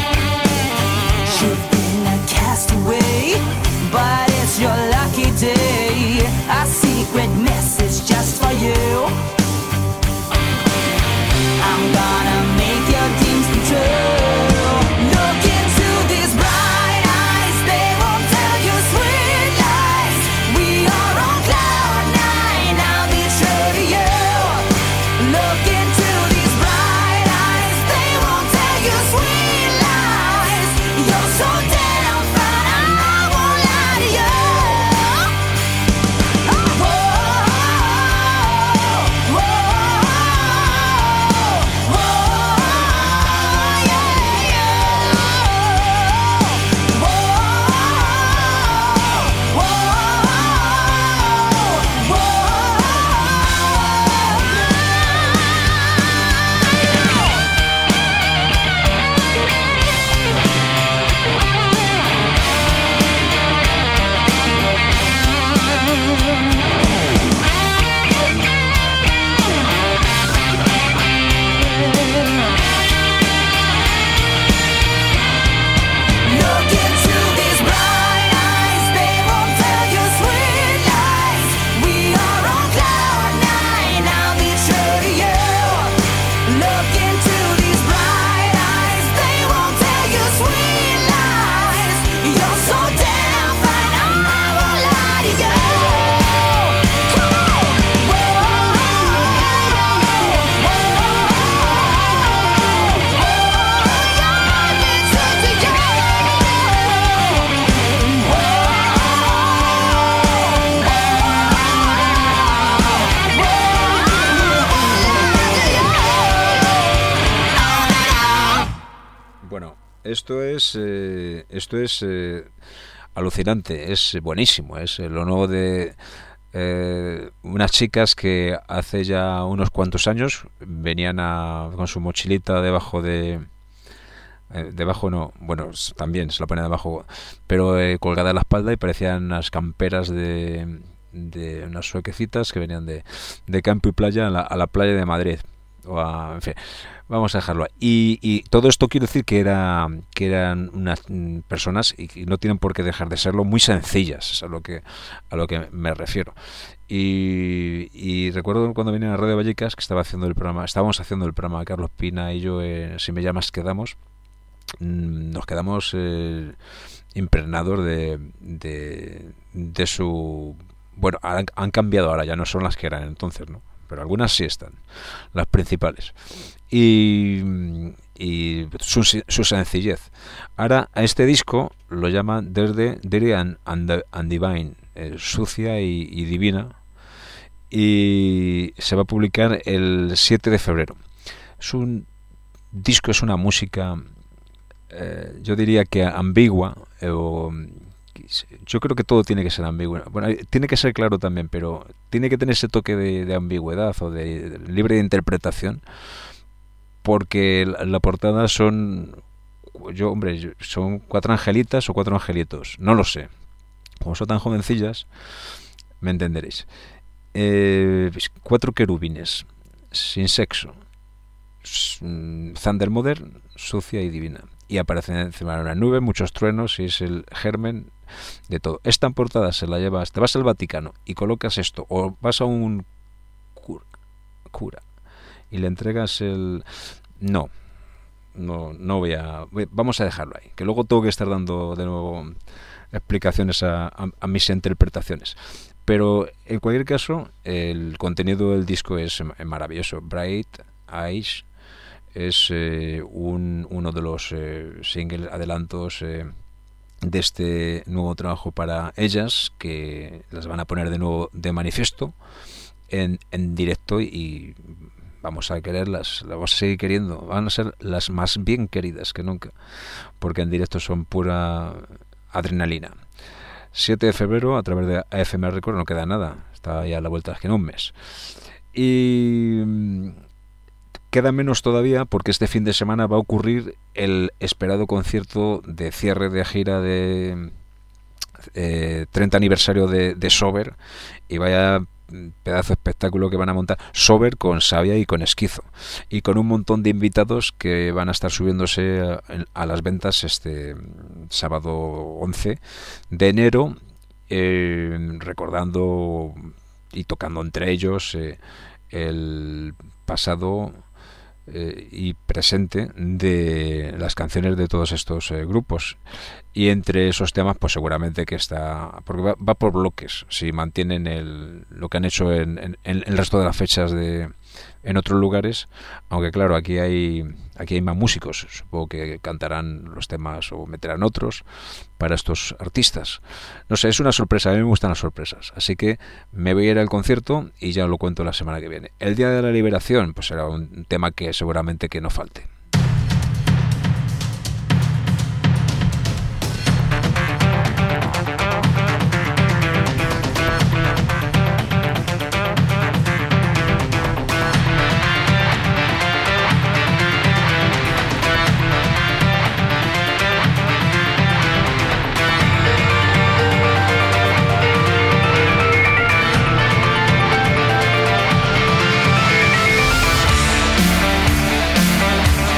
esto es eh, esto es eh, alucinante, es buenísimo, es lo nuevo de eh, unas chicas que hace ya unos cuantos años venían a, con su mochilita debajo de eh, debajo no, bueno, también se la ponían debajo, pero eh, colgada en la espalda, y parecían unas camperas de, de unas suequecitas que venían de, de campo y playa a la, a la playa de Madrid. O a, en fin, vamos a dejarlo ahí. Y, y todo esto quiero decir que era que eran unas mm, personas, y, y no tienen por qué dejar de serlo, muy sencillas, es a lo que a lo que me refiero. Y, y recuerdo cuando vine a Radio Vallecas, que estaba haciendo el programa, estábamos haciendo el programa Carlos Pina y yo, eh, Si me llamas quedamos, mm, nos quedamos eh, impregnados de, de de su, bueno, han, han cambiado ahora, ya no son las que eran entonces, ¿no? Pero algunas sí están, las principales, y, y su, su sencillez. Ahora a este disco lo llaman Dirty, Dirty and, and, and Divine, eh, sucia y, y divina, y se va a publicar el siete de febrero. Es un disco, es una música, eh, yo diría que ambigua, eh, o yo creo que todo tiene que ser ambiguo. Bueno, tiene que ser claro también, pero tiene que tener ese toque de, de ambigüedad o de, de libre de interpretación, porque la, la portada son, yo hombre, son cuatro angelitas o cuatro angelitos, no lo sé. Como son tan jovencillas, me entenderéis. Eh, cuatro querubines, sin sexo, Thunder Modern, sucia y divina. Y aparecen encima de una nube, muchos truenos, y es el germen de todo. Esta portada se la llevas, te vas al Vaticano y colocas esto, o vas a un cura, cura y le entregas el... No, no, no voy a... Vamos a dejarlo ahí, que luego tengo que estar dando de nuevo explicaciones a, a, a mis interpretaciones. Pero en cualquier caso, el contenido del disco es maravilloso. Bright Eyes es eh, un, uno de los eh, singles adelantos eh, de este nuevo trabajo para ellas, que las van a poner de nuevo de manifiesto en, en directo, y vamos a quererlas, las vamos a seguir queriendo, van a ser las más bien queridas que nunca, porque en directo son pura adrenalina. siete de febrero a través de A F M Record, no queda nada, está ya a la vuelta de que en un mes. Y queda menos todavía, porque este fin de semana va a ocurrir el esperado concierto de cierre de gira de eh, treinta aniversario de, de Sober, y vaya pedazo de espectáculo que van a montar. Sober con Sabia y con Esquizo, y con un montón de invitados que van a estar subiéndose a, a las ventas este sábado once de enero, eh, recordando y tocando entre ellos eh, el pasado Eh, y presente de las canciones de todos estos eh, grupos, y entre esos temas pues seguramente que está, porque va, va por bloques, si mantienen el, lo que han hecho en, en, en el resto de las fechas de en otros lugares, aunque claro, aquí hay aquí hay más músicos, supongo que cantarán los temas o meterán otros para estos artistas. No sé, es una sorpresa, a mí me gustan las sorpresas, así que me voy a ir al concierto y ya lo cuento la semana que viene. El Día de la Liberación, pues será un tema que seguramente que no falte. We'll be right back.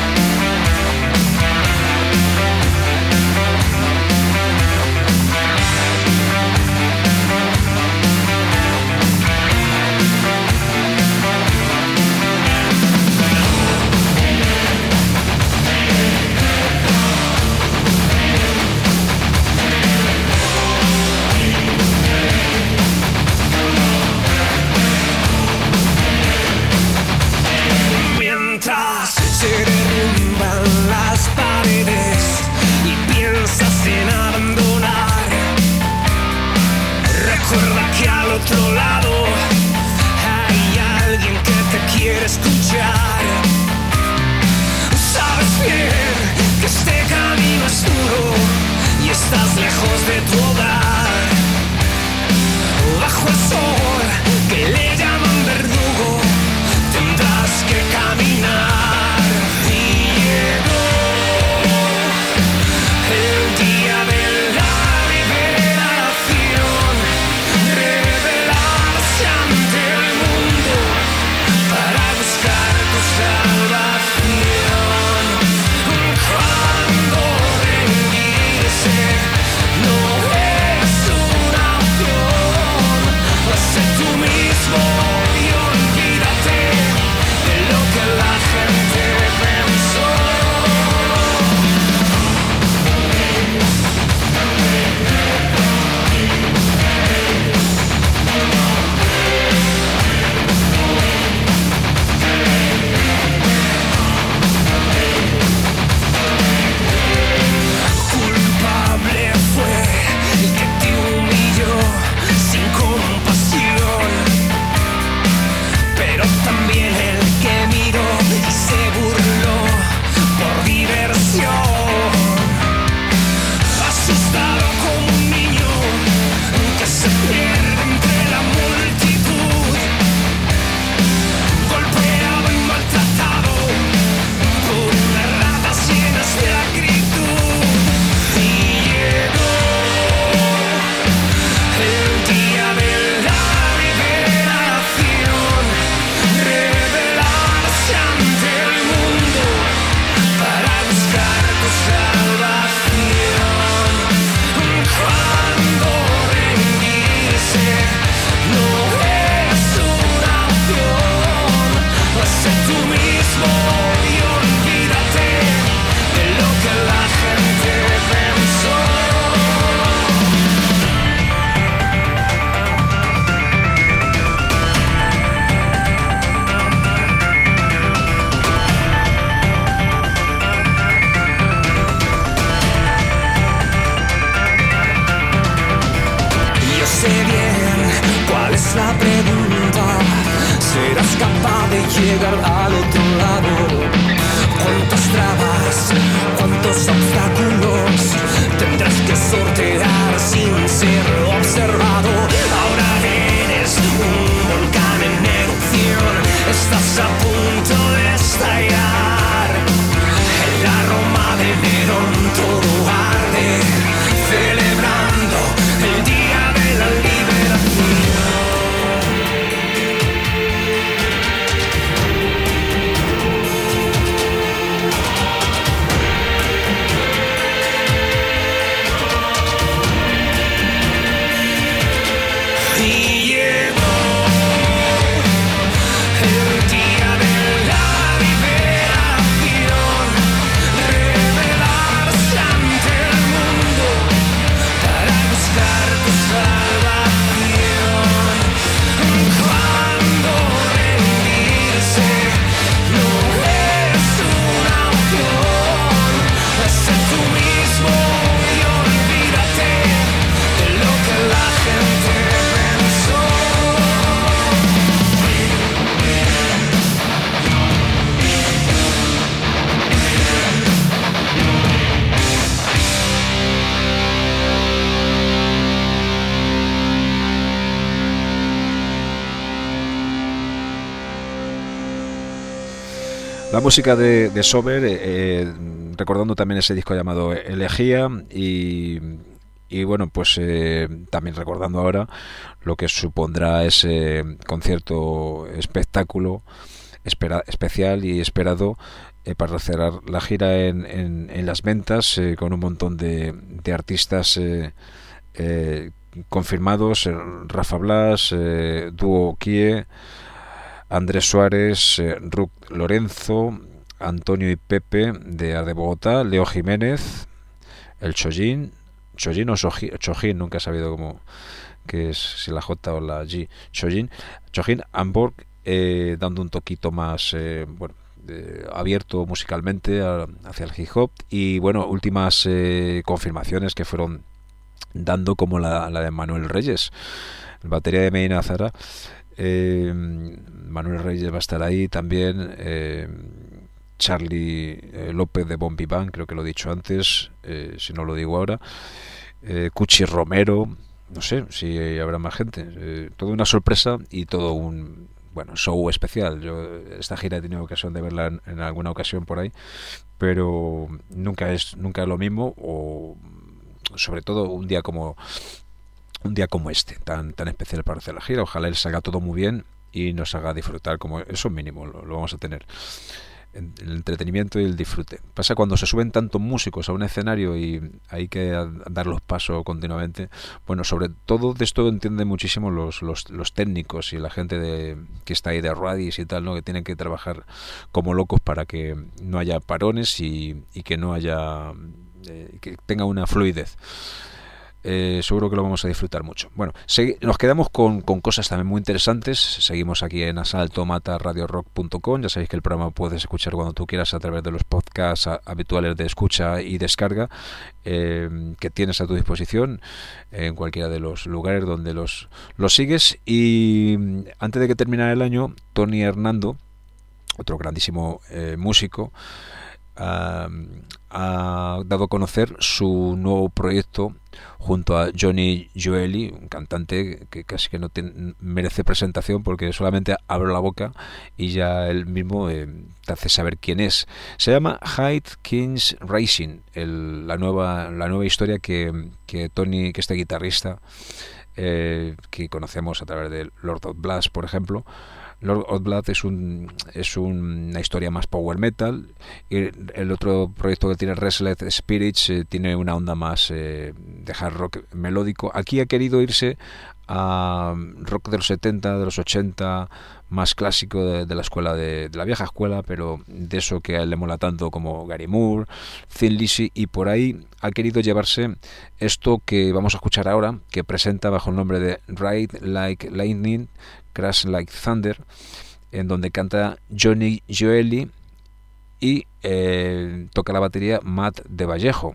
estás lejos de tu hogar, bajo el sol que le llaman verdugo, tendrás que caminar. Y llegó el día de la liberación, revelarse ante el mundo para buscar tu salvación. Cuando rendirse no es una opción, sé tú mismo y olvídate de lo que la gente pensó. Culpable fue el que te humilló sin compasión, pero también el que miró y se burló por diversión. Asustado como un niño que se pierde entre la multitud, golpeado y maltratado por unas ratas llenas de acritud. Y llegó el día de la liberación, revelarse ante el mundo para buscar tu salvación. Cuando rendirse no es una opción, sé tú mismo y olvídate de lo que la gente pensó. Yo sé bien cuál es la pregunta. ¿Serás capaz de llegar al otro lado? ¿Cuántas trabas, cuántos obstáculos tendrás que sortear sin ser observado? Ahora eres un volcán en erupción, estás a punto de estallar. En la Roma de Nerón todo arde, celebrando el día de la liberación. Y llegó el día de la liberación, revelarse ante el mundo para buscar tu salvación. Cuando rendirse no es una opción, sé tú mismo y olvídate de lo que la gente pensó. La música de, de Sober, eh, eh, recordando también ese disco llamado Elegía y, y bueno, pues eh, también recordando ahora lo que supondrá ese concierto espectáculo espera, especial y esperado eh, para cerrar la gira en, en, en Las Ventas eh, con un montón de, de artistas eh, eh, confirmados, eh, Rafa Blas, eh, Dúo Kie, Andrés Suárez, eh, Ruth Lorenzo, Antonio y Pepe de A de Bogotá, Leo Jiménez, el Chojin, Chojin o Chojin, nunca he sabido cómo que es, si la J o la G, Chojin, Chojin, Hamburg, eh, dando un toquito más eh, bueno, eh, abierto musicalmente a, hacia el hip hop, y bueno, últimas eh, confirmaciones que fueron dando, como la, la de Manuel Reyes, el batería de Medina Zara. Eh, Manuel Reyes va a estar ahí también, eh, Charlie eh, López de Bon Vivant, creo que lo he dicho antes, eh, si no lo digo ahora, eh, Cuchi Romero, no sé si habrá más gente, eh, toda una sorpresa y todo un, bueno, show especial. Yo esta gira he tenido ocasión de verla en, en alguna ocasión por ahí, pero nunca es nunca es lo mismo, o sobre todo un día como un día como este, tan tan especial para hacer la gira. Ojalá él salga todo muy bien y nos haga disfrutar, como eso mínimo lo, lo vamos a tener, el entretenimiento y el disfrute. Pasa cuando se suben tantos músicos a un escenario y hay que dar los pasos continuamente. Bueno, sobre todo de esto entienden muchísimo los, los, los técnicos y la gente de, que está ahí de Radis y tal, ¿no? Que tienen que trabajar como locos para que no haya parones y, y que no haya eh, que tenga una fluidez. Eh, seguro que lo vamos a disfrutar mucho. Bueno, segui- nos quedamos con, con cosas también muy interesantes. Seguimos aquí en asalto mata radio rock punto com. Ya sabéis que el programa puedes escuchar cuando tú quieras a través de los podcasts a, habituales de escucha y descarga eh, que tienes a tu disposición en cualquiera de los lugares donde los, los sigues. Y antes de que terminara el año, Tony Hernando, otro grandísimo eh, músico, Uh, ha dado a conocer su nuevo proyecto junto a Johnny Gioeli, un cantante que casi que no tiene, merece presentación porque solamente abre la boca y ya él mismo eh, te hace saber quién es. Se llama Hyde Kings Racing, el, la nueva la nueva historia que, que Tony, que este guitarrista eh, que conocemos a través de Lord of Blast, por ejemplo. Lord of Blood es un es un, una historia más power metal, y el otro proyecto que tiene Restless Spirits eh, tiene una onda más eh, de hard rock melódico. Aquí ha querido irse a rock de los setenta, de los ochenta, más clásico de, de la escuela de, de la vieja escuela, pero de eso que a él le mola tanto, como Gary Moore, Thin Lizzy, y por ahí ha querido llevarse esto que vamos a escuchar ahora, que presenta bajo el nombre de Ride Like Lightning, Crash Like Thunder, en donde canta Johnny Gioeli y eh, toca la batería Matt de Vallejo.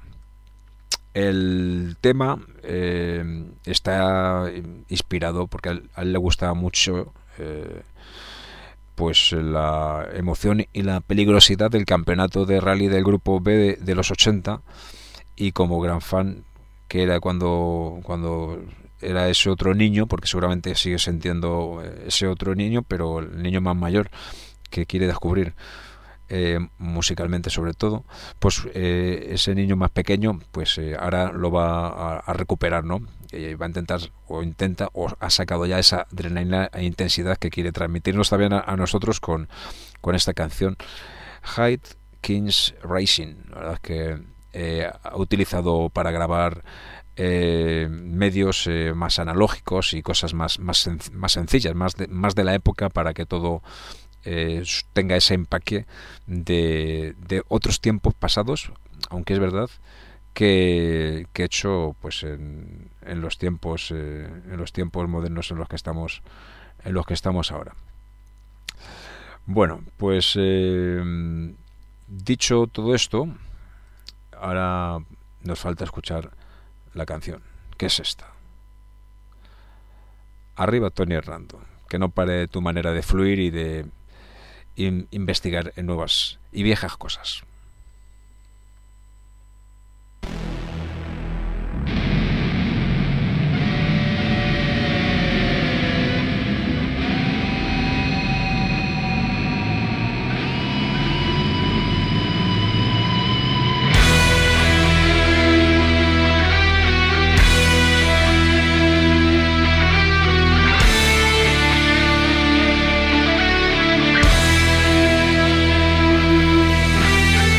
El tema eh, está inspirado porque a él, a él le gusta mucho eh, pues la emoción y la peligrosidad del campeonato de rally del grupo B de, de los ochenta, y como gran fan que era cuando cuando era ese otro niño, porque seguramente sigue sintiendo ese otro niño, pero el niño más mayor que quiere descubrir eh, musicalmente sobre todo, pues eh, ese niño más pequeño pues eh, ahora lo va a, a recuperar, ¿no? Eh, va a intentar o intenta o ha sacado ya esa adrenalina e intensidad que quiere transmitirnos también a, a nosotros con, con esta canción Hyde Kings Racing. La verdad es que eh, ha utilizado para grabar Eh, medios eh, más analógicos y cosas más más, sen más sencillas, más de, más de la época, para que todo eh, tenga ese empaque de, de otros tiempos pasados, aunque es verdad que, que hecho pues en, en los tiempos eh, en los tiempos modernos en los que estamos en los que estamos ahora. Bueno, pues eh, dicho todo esto, ahora nos falta escuchar la canción, que es esta. Arriba Tony Hernando, que no pare tu manera de fluir y de in investigar en nuevas y viejas cosas. Thank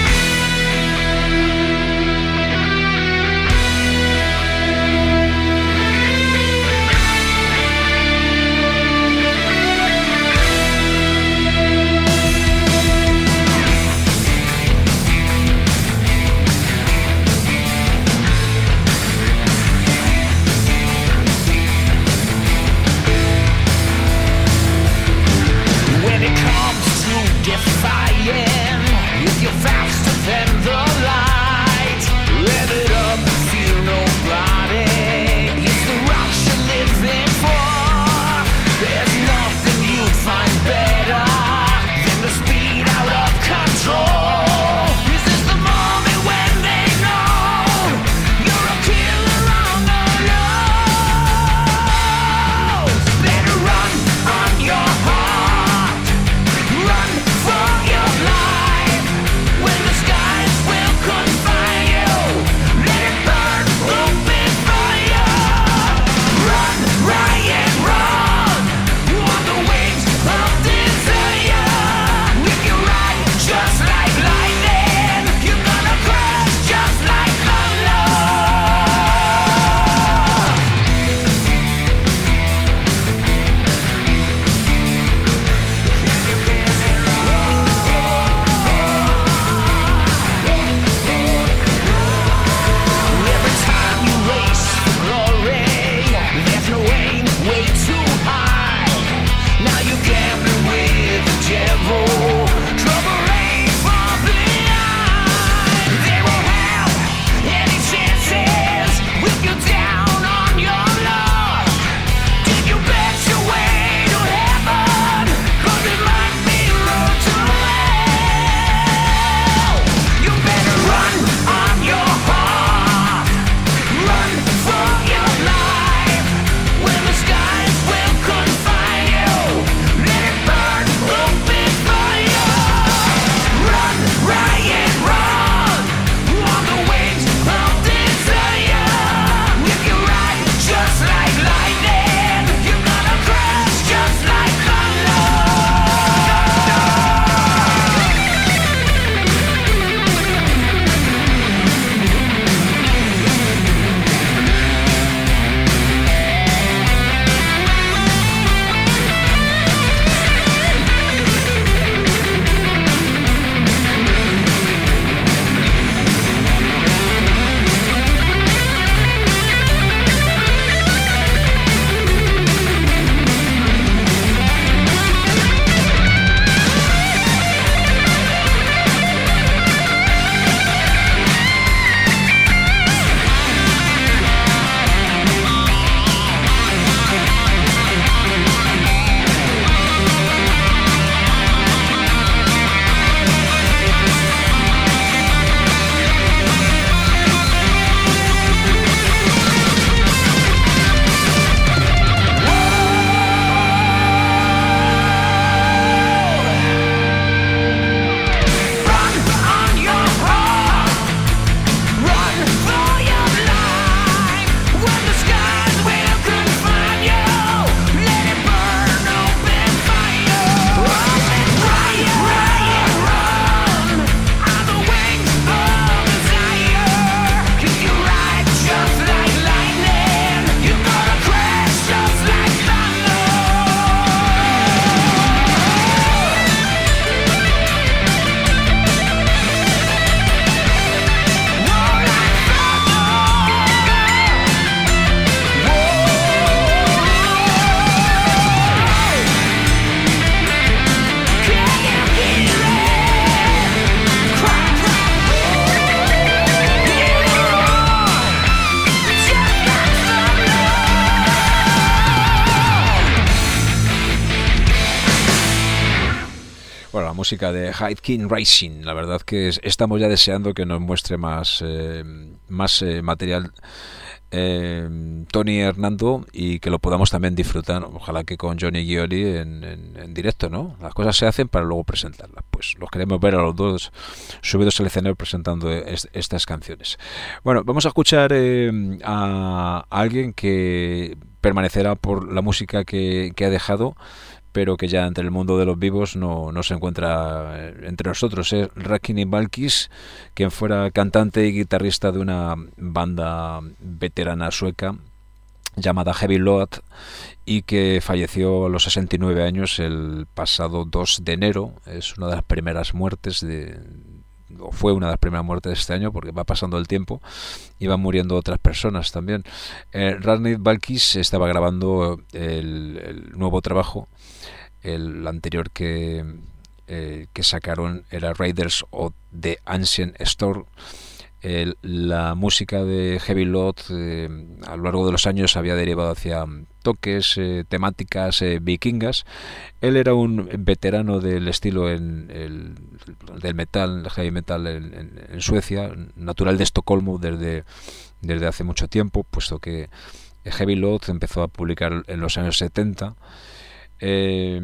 música de Hyde King Racing. La verdad que es, estamos ya deseando que nos muestre más, eh, más eh, material eh, Tony Hernando y que lo podamos también disfrutar. Ojalá que con Johnny Ghioli en, en, en directo, ¿no? Las cosas se hacen para luego presentarlas. Pues los queremos ver a los dos subidos al escenario presentando est estas canciones. Bueno, vamos a escuchar eh, a, a alguien que permanecerá por la música que, que ha dejado, pero que ya entre el mundo de los vivos no, no se encuentra entre nosotros. Es Rakhine Balkis, quien fuera cantante y guitarrista de una banda veterana sueca llamada Heavy Load y que falleció a los sesenta y nueve años el pasado dos de enero. Es una de las primeras muertes de... o fue una de las primeras muertes de este año, porque va pasando el tiempo y van muriendo otras personas también. eh, Rakhine Balkis estaba grabando el, el nuevo trabajo. El anterior que, eh, que sacaron era Raiders of the Ancient Store. El, la música de Heavy Load eh, a lo largo de los años había derivado hacia toques, eh, temáticas eh, vikingas. Él era un veterano del estilo en el, del metal, el heavy metal en, en, en Suecia, natural de Estocolmo desde, desde hace mucho tiempo, puesto que Heavy Load empezó a publicar en los años setenta. Eh,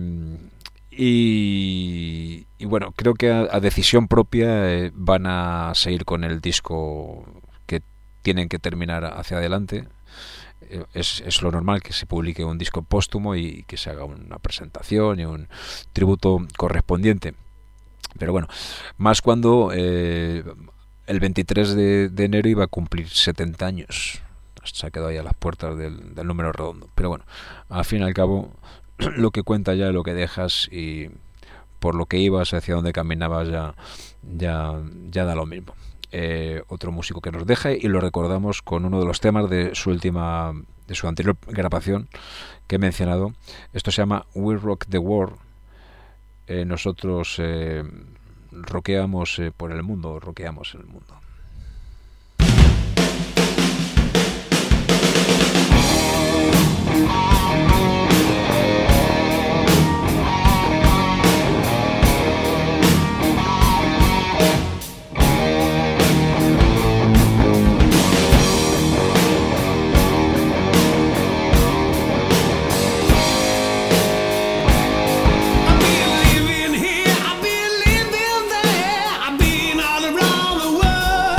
y, y bueno, creo que a, a decisión propia eh, van a seguir con el disco que tienen que terminar hacia adelante. Eh, es, es lo normal que se publique un disco póstumo y que se haga una presentación y un tributo correspondiente. Pero bueno, más cuando eh, el veintitrés de, de enero iba a cumplir setenta años. Se ha quedado ahí a las puertas del, del número redondo. Pero bueno, al fin y al cabo, lo que cuenta ya es lo que dejas, y por lo que ibas, hacia donde caminabas, ya, ya, ya da lo mismo. Eh, otro músico que nos deja, y lo recordamos con uno de los temas de su última, de su anterior grabación que he mencionado. Esto se llama We Rock the World. Eh, nosotros eh, rockeamos eh, por el mundo, rockeamos en el mundo. I've been living here, I've been living there, I've been all around the world.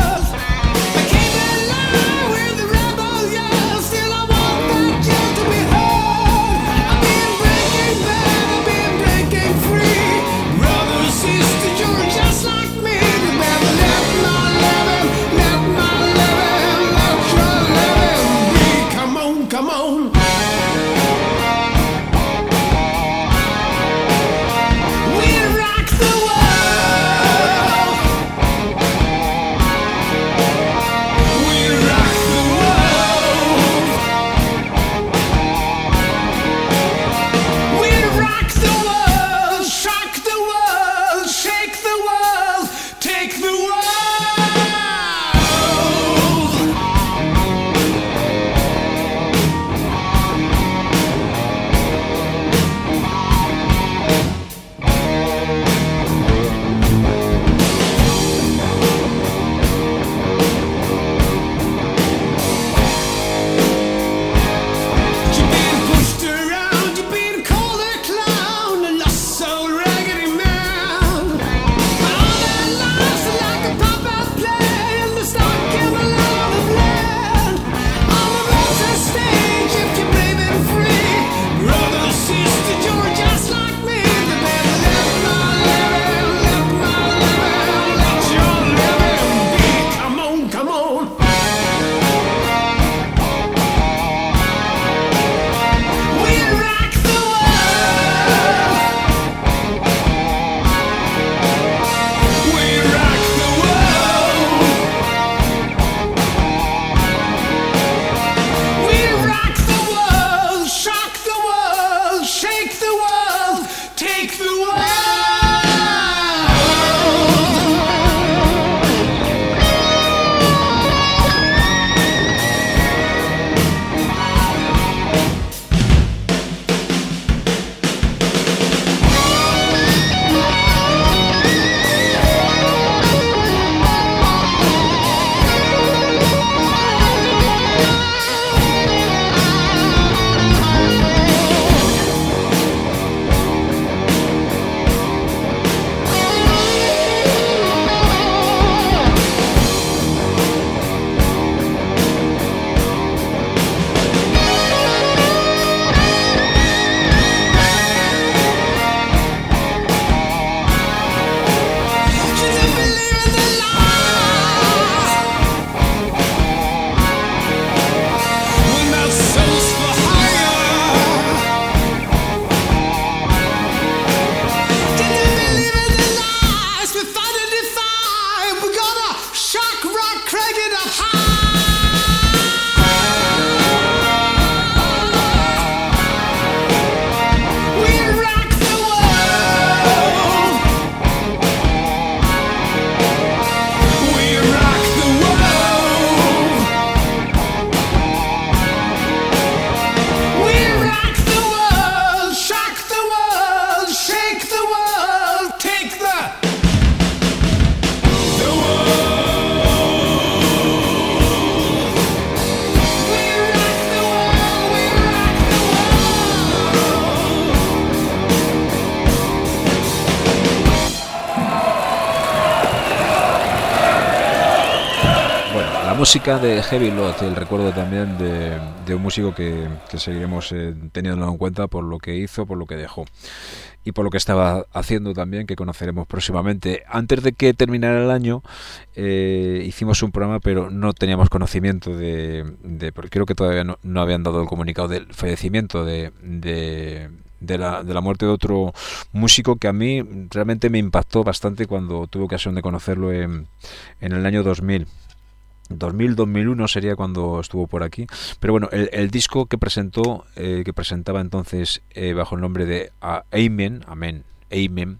música de Heavy Lot, el recuerdo también de, de un músico que, que seguiremos eh, teniéndolo en cuenta por lo que hizo, por lo que dejó y por lo que estaba haciendo también, que conoceremos próximamente. Antes de que terminara el año eh, hicimos un programa, pero no teníamos conocimiento de, de porque creo que todavía no, no habían dado el comunicado del fallecimiento de, de De la, de la muerte de otro músico que a mí realmente me impactó bastante cuando tuve ocasión de conocerlo en, en el año dos mil. dos mil, dos mil uno sería cuando estuvo por aquí. Pero bueno, el, el disco que presentó, eh, que presentaba entonces eh, bajo el nombre de uh, Amen, Amen, Amen,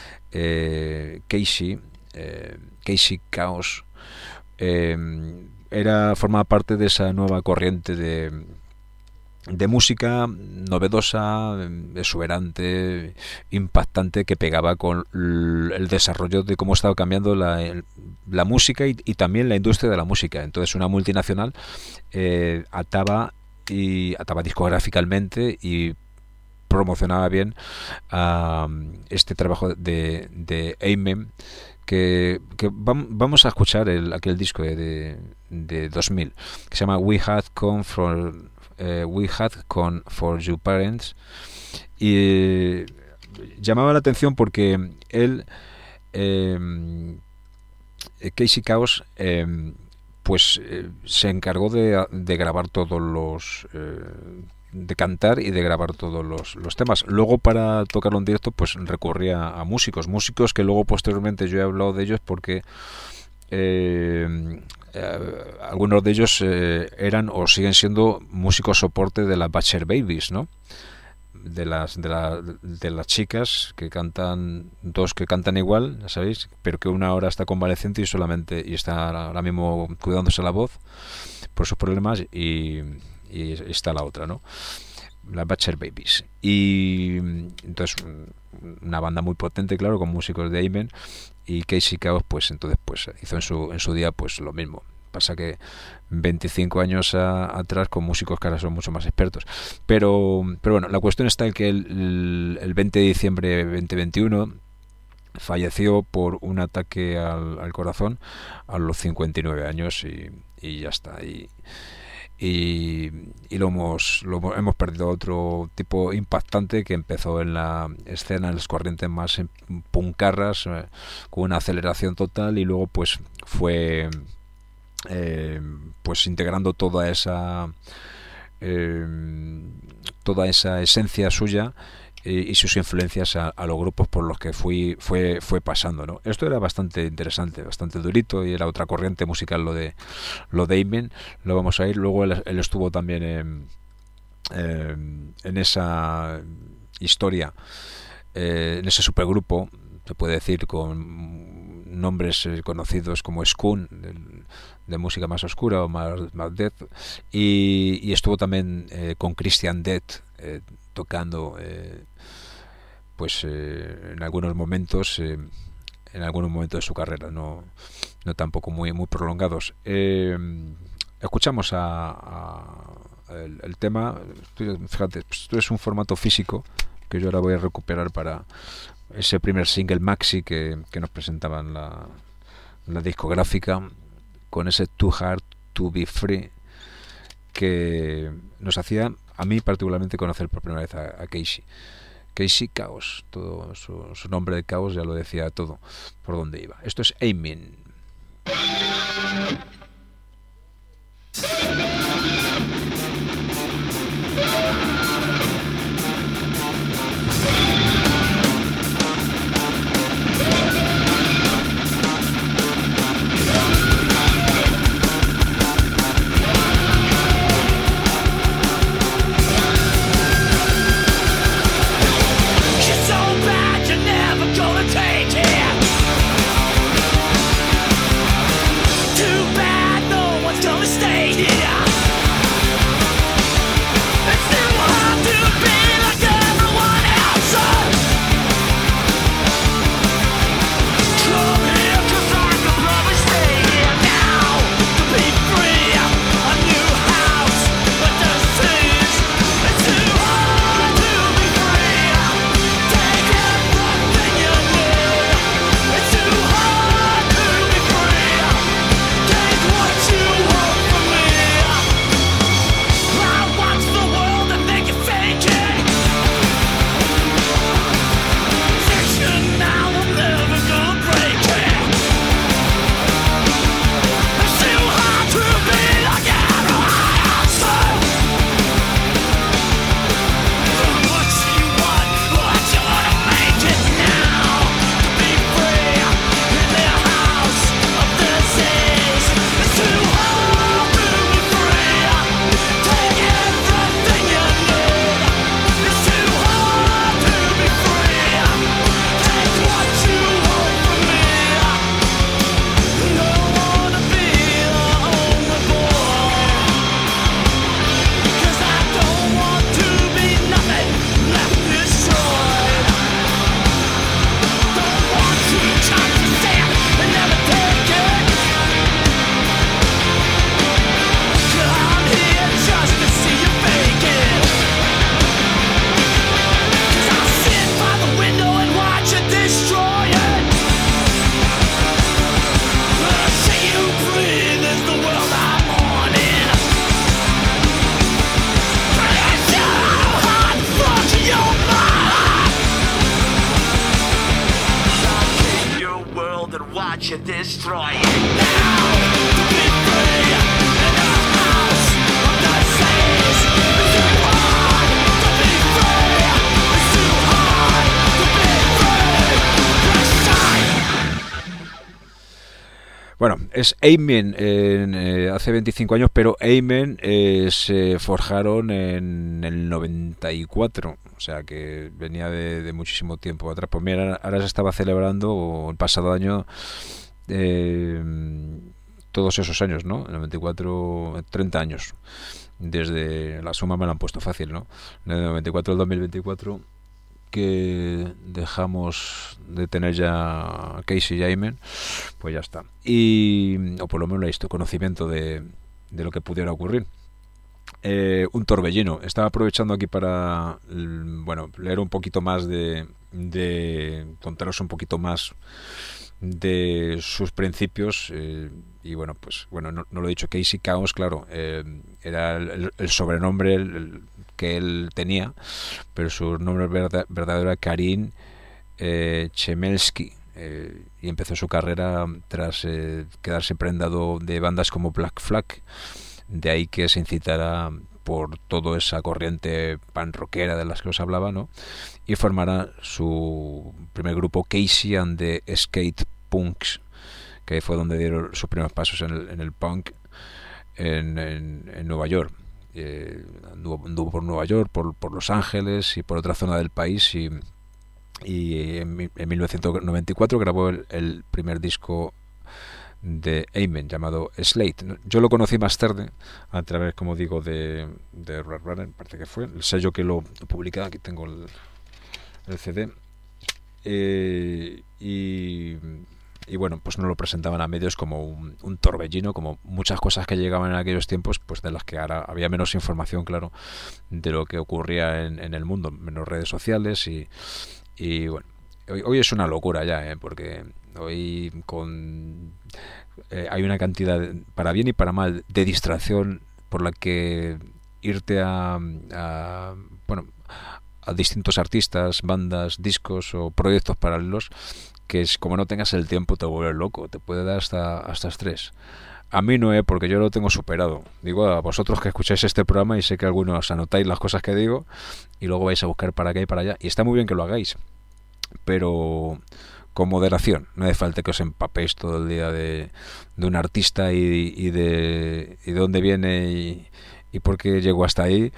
eh, Casey, eh, Casey Chaos, eh, era formaba parte de esa nueva corriente de de música novedosa, exuberante, impactante, que pegaba con el desarrollo de cómo estaba cambiando la, la música y, y también la industria de la música. Entonces una multinacional eh, ataba y ataba discográficamente y promocionaba bien uh, este trabajo de, de Amen, que, que vamos a escuchar el, aquel disco de, de dos mil que se llama We Had Come From Uh, We Had Con For You Parents, y eh, llamaba la atención porque él, eh, Casey Chaos, eh, pues eh, se encargó de, de grabar todos los eh, de cantar y de grabar todos los, los temas. Luego, para tocarlo en directo, pues recurría a músicos músicos que luego posteriormente yo he hablado de ellos porque eh, Eh, algunos de ellos eh, eran o siguen siendo músicos soporte de las Butcher Babies, ¿no? De las de, la, de las chicas que cantan, dos que cantan igual, ya sabéis, pero que una ahora está convaleciente y solamente y está ahora mismo cuidándose la voz por sus problemas, y, y está la otra, ¿no? Las Butcher Babies. Y entonces una banda muy potente, claro, con músicos de Amen. Y Casey Chaos, pues entonces pues hizo en su en su día pues lo mismo. Pasa que veinticinco años a, atrás, con músicos que ahora son mucho más expertos. Pero pero bueno, la cuestión está en que el, el veinte de diciembre de veinte veintiuno falleció por un ataque al, al corazón a los cincuenta y nueve años, y, y ya está. Y, y, y lo, hemos, lo hemos perdido. Otro tipo impactante que empezó en la escena, en las corrientes más puncarras, eh, con una aceleración total, y luego pues fue eh, pues integrando toda esa eh, toda esa esencia suya y sus influencias a, a los grupos por los que fui fue fue pasando, ¿no? Esto era bastante interesante, bastante durito, y era otra corriente musical lo de lo de Amen. Lo vamos a ir. Luego él, él estuvo también en, eh, en esa historia, eh, en ese supergrupo, se puede decir, con nombres eh, conocidos como Skun, de, de música más oscura o más, más death, y, y estuvo también eh, con Christian Death, eh, tocando eh, pues eh, en algunos momentos eh, en algunos momentos de su carrera, no no tampoco muy muy prolongados. Eh, escuchamos a, a el, el tema. Fíjate, esto es un formato físico que yo ahora voy a recuperar para ese primer single maxi que, que nos presentaban la, la discográfica, con ese Too Hard to Be Free, que nos hacía a mí particularmente conocer por primera vez a, a Casey. Casey Chaos, todo su, su nombre de Chaos ya lo decía todo por dónde iba. Esto es Amen. Too bad. destroy it. Now, to be free in the house of the saints. It's too hard to be free. It's too hard to be free. Bueno, es Amen en, eh, hace veinticinco años, pero Amen eh, se forjaron en el noventa y cuatro, o sea que venía de, de muchísimo tiempo atrás. Pues mira, ahora se estaba celebrando el pasado año eh, todos esos años, ¿no? El noventa y cuatro, treinta años. Desde la suma me la han puesto fácil, ¿no? Del noventa y cuatro al dos mil veinticuatro, que dejamos de tener ya Casey y Amen, pues ya está. Y, o por lo menos esto, conocimiento de, de lo que pudiera ocurrir. Eh, un torbellino. Estaba aprovechando aquí para, bueno, leer un poquito más de, de contaros un poquito más de sus principios, eh, y bueno, pues bueno, no, no lo he dicho. Casey Chaos, claro, eh, era el, el sobrenombre el, el que él tenía, pero su nombre verdad, verdadero era Karin eh, Chemelsky, eh, y empezó su carrera tras eh, quedarse prendado de bandas como Black Flag. De ahí que se incitara por toda esa corriente pan rockera de las que os hablaba, ¿no? Y formara su primer grupo, Casey and the Skate Punks, que fue donde dieron sus primeros pasos en el, en el punk en, en, en Nueva York. Eh, anduvo, anduvo por Nueva York, por, por Los Ángeles y por otra zona del país, y, y en, en mil novecientos noventa y cuatro grabó el, el primer disco de Amen, llamado Slate. Yo lo conocí más tarde a través, como digo, de, de Red Runner, parece que fue el sello que lo publica. Aquí tengo el, el C D, eh, y, y bueno, pues no lo presentaban a medios como un, un torbellino, como muchas cosas que llegaban en aquellos tiempos, pues de las que ahora había menos información, claro, de lo que ocurría en, en el mundo, menos redes sociales, y, y bueno, hoy, hoy es una locura ya, ¿eh? Porque hoy con eh, hay una cantidad, de, para bien y para mal, de distracción por la que irte a, a bueno a distintos artistas, bandas, discos o proyectos paralelos, que es como no tengas el tiempo te vuelves loco, te puede dar hasta hasta estrés. A mí no, eh, porque yo lo tengo superado. Digo a vosotros que escucháis este programa, y sé que algunos anotáis las cosas que digo y luego vais a buscar para acá y para allá, y está muy bien que lo hagáis, pero con moderación. No hace falta que os empapéis todo el día de, de un artista y, y de y de dónde viene y, y por qué llegó hasta ahí,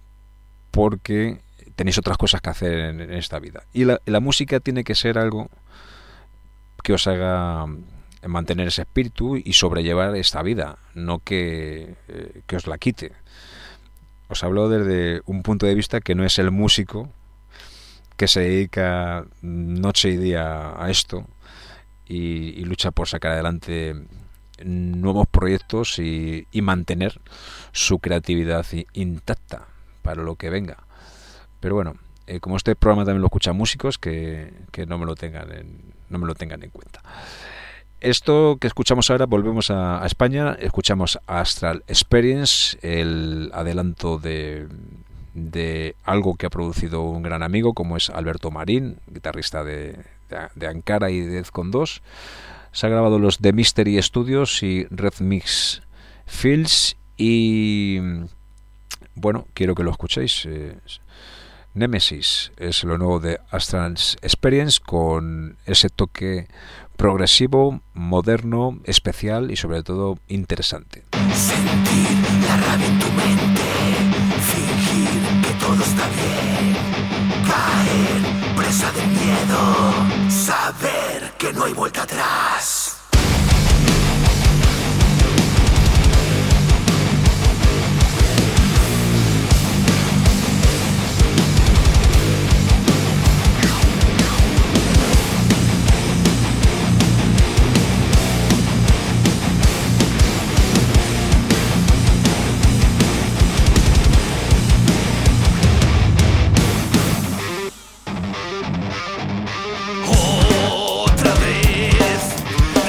porque tenéis otras cosas que hacer en, en esta vida. Y la, la música tiene que ser algo que os haga mantener ese espíritu y sobrellevar esta vida, no que, eh, que os la quite. Os hablo desde un punto de vista que no es el músico que se dedica noche y día a esto y, y lucha por sacar adelante nuevos proyectos y, y mantener su creatividad intacta para lo que venga. Pero bueno, eh, como este programa también lo escuchan músicos, que, que no me lo tengan en, no me lo tengan en cuenta. Esto que escuchamos ahora, volvemos a, a España, escuchamos Astral Experience, el adelanto de de algo que ha producido un gran amigo como es Alberto Marín, guitarrista de, de, de Ankara y de Defcon dos. Se ha grabado los The Mystery Studios y Red Mix Fields, y bueno, quiero que lo escuchéis. eh, Nemesis es lo nuevo de Astral Experience, con ese toque progresivo, moderno, especial y sobre todo interesante. Sentir la rabia en tu mente, fingir que todo está bien, caer presa del miedo, saber que no hay vuelta atrás. Otra vez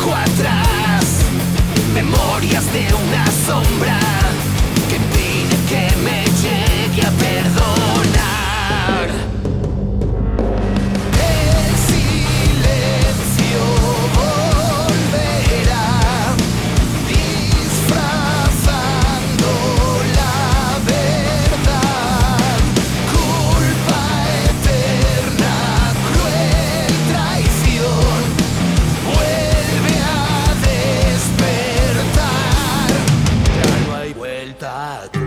dejo atrás memorias de una sombra que impide que me llegue a perdonar. El silencio volverá disfrazando la verdad. Culpa eterna, cruel traición, vuelve a despertar. Ya no hay vuelta atrás.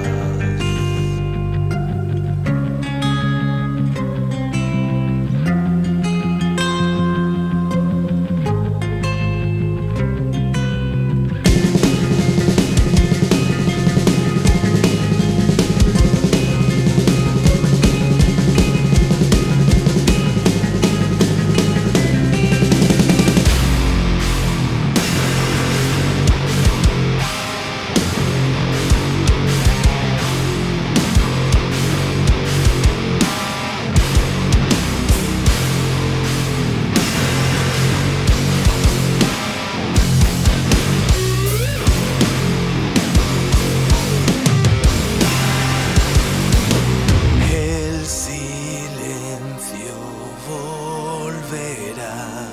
El silencio volverá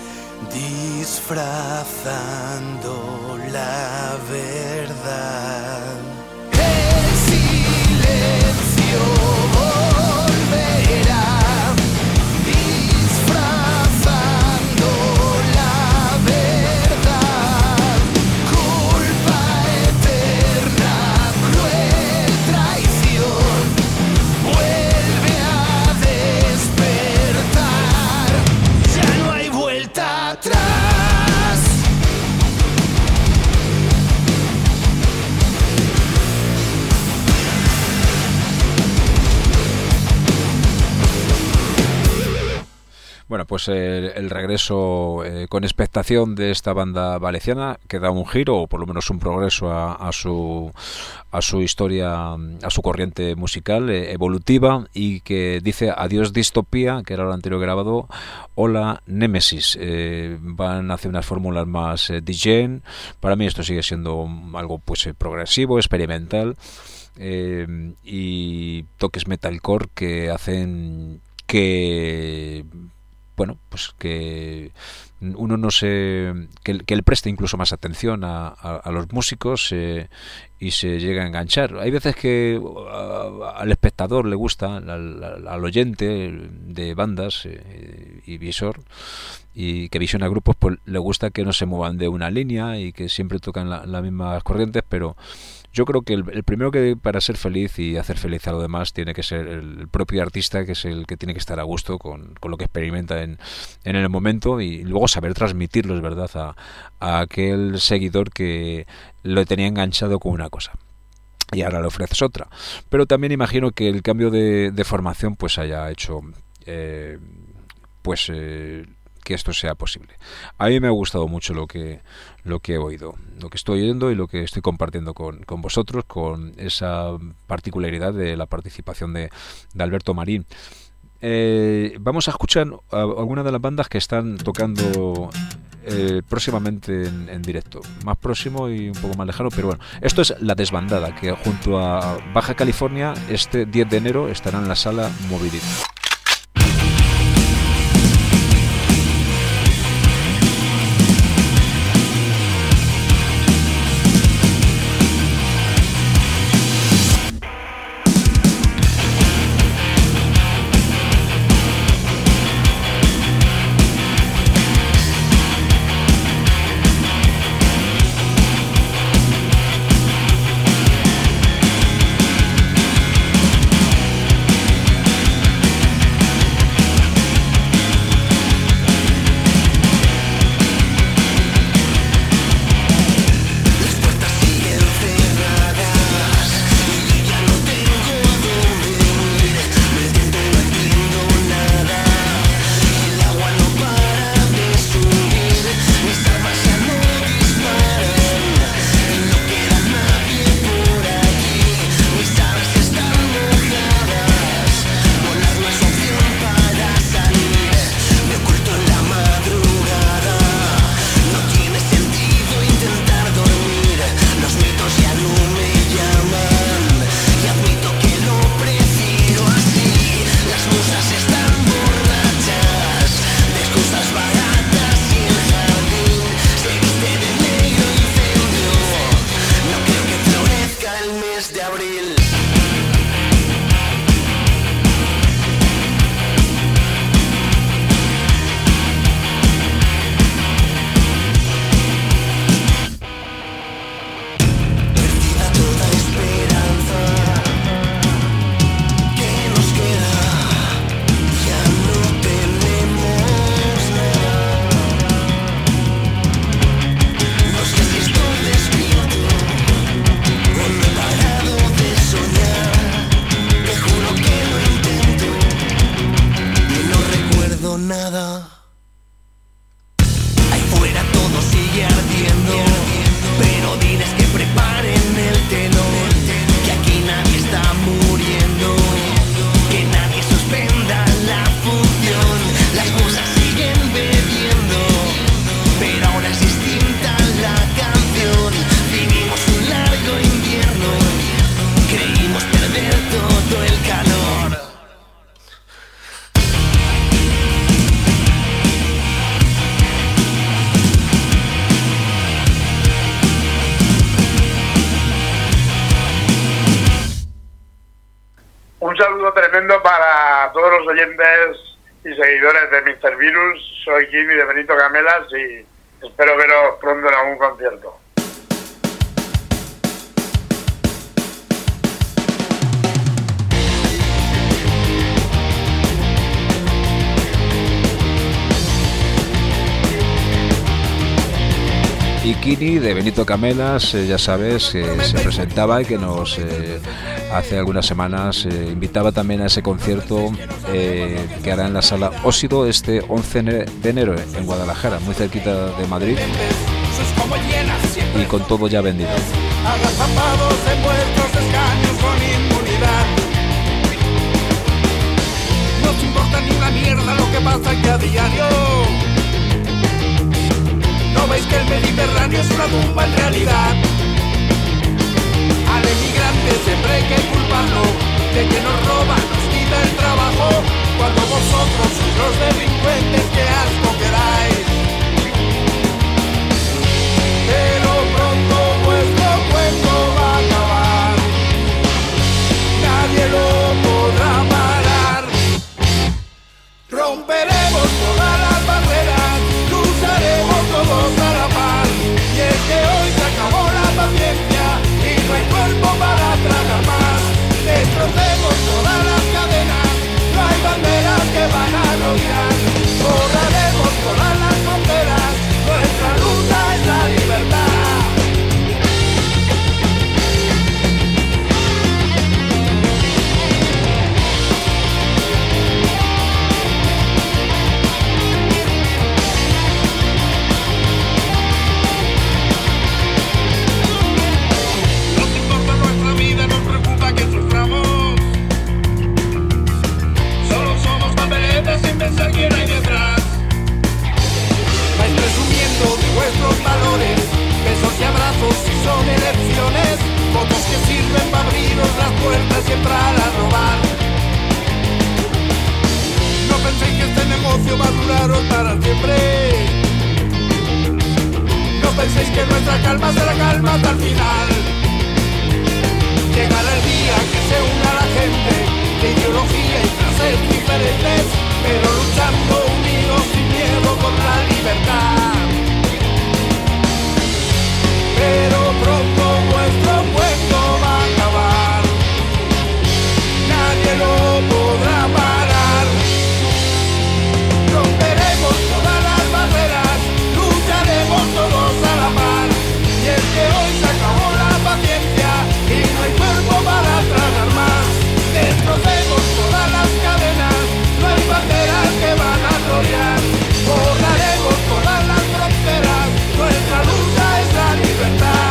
disfrazando la verdad. El silencio volverá disfrazando la verdad. Culpa eterna, cruel traición, vuelve a despertar. Ya no hay vuelta atrás. Bueno, pues el, el regreso eh, con expectación de esta banda valenciana, que da un giro o por lo menos un progreso a, a su a su historia, a su corriente musical eh, evolutiva, y que dice adiós distopía, que era lo anterior grabado, hola Némesis. Eh, van hacia unas fórmulas más eh, D J. Para mí esto sigue siendo algo pues eh, progresivo, experimental, eh, y toques metalcore que hacen que bueno, pues que uno no se que, que le preste incluso más atención a, a, a los músicos eh, y se llega a enganchar. Hay veces que a, al espectador le gusta, al, al, al oyente de bandas eh, y visor y que visiona grupos, pues le gusta que no se muevan de una línea y que siempre tocan la, las mismas corrientes, pero yo creo que el, el primero que para ser feliz y hacer feliz a los demás tiene que ser el propio artista, que es el que tiene que estar a gusto con, con lo que experimenta en, en el momento, y luego saber transmitirlo, es verdad, a, a aquel seguidor que lo tenía enganchado con una cosa y ahora le ofreces otra. Pero también imagino que el cambio de, de formación pues haya hecho eh, pues eh, que esto sea posible. A mí me ha gustado mucho lo que lo que he oído, lo que estoy oyendo y lo que estoy compartiendo con, con vosotros, con esa particularidad de la participación de, de Alberto Marín. Eh, vamos a escuchar a algunas de las bandas que están tocando eh, próximamente en, en directo, más próximo y un poco más lejano, pero bueno, esto es La Desbandada, que junto a Baja California este diez de enero estará en la sala Movidit. saludo tremendo para todos los oyentes y seguidores de míster Virus. Soy Jimmy de Benito Camelas y espero veros pronto en algún concierto. Y Kini de Benito Camelas, eh, ya sabes, que se presentaba y que nos eh, hace algunas semanas eh, invitaba también a ese concierto eh, que hará en la sala Ósido este once de enero en Guadalajara, muy cerquita de Madrid, y con todo ya vendido. Agazapados en vuestros escaños con inmunidad. No os importa ni una mierda lo que pasa aquí a diario. ¿No veis que el Mediterráneo es una tumba en realidad? Al emigrante siempre hay que culparlo de que nos roba, nos quita el trabajo, cuando vosotros sois los delincuentes que asco queráis. Pero pronto vuestro cuento va a acabar, nadie lo podrá parar. Romperemos todas las barreras, lucharemos todos a la par. Y es que hoy se acabó la paciencia y no hay cuerpo para tragar más. Destrocemos todas las cadenas, no hay banderas que van a rodear. Borraremos todas las fronteras, nuestra lucha es la libertad. Pensar quién hay detrás. Vais presumiendo de vuestros valores, besos y abrazos si son elecciones, votos que sirven para abriros las puertas y entrar a robar. No penséis que este negocio va a duraros para siempre. No penséis que nuestra calma será calma hasta el final. Llegará el día que se una la gente de ideología y clases diferentes, pero luchando unidos sin miedo por la libertad. Pero pronto vuestro cuento va a acabar, nadie lo podrá parar. Romperemos todas las barreras, lucharemos todos a la par. Y es que hoy se acabó la paciencia y no hay cuerpo para tragar más. Destrocemos todas las cadenas, no hay banderas que van a rodear. Borraremos todas las fronteras, nuestra lucha es la libertad.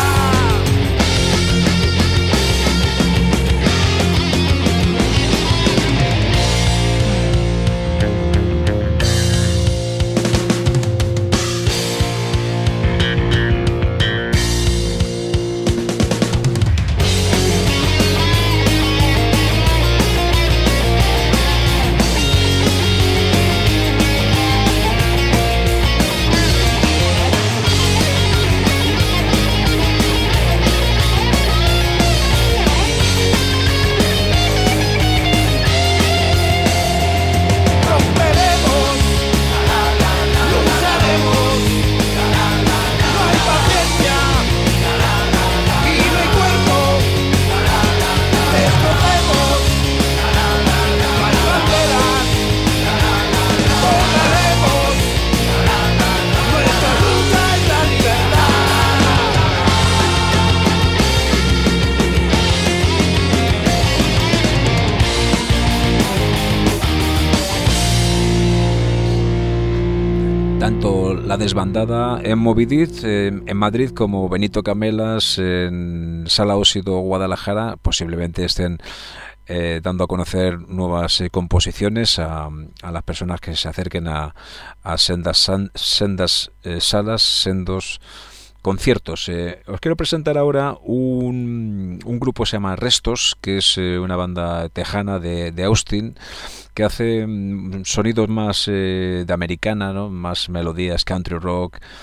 Tanto la desbandada en Movidit eh, en Madrid como Benito Camelas en Sala Ósido Guadalajara posiblemente estén eh, dando a conocer nuevas eh, composiciones a, a las personas que se acerquen a, a sendas, san, sendas eh, salas, sendos conciertos. Eh, os quiero presentar ahora un, un grupo que se llama Restos, que es eh, una banda tejana de, de Austin, que hace mm, sonidos más eh, de americana, ¿no? Más melodías country rock,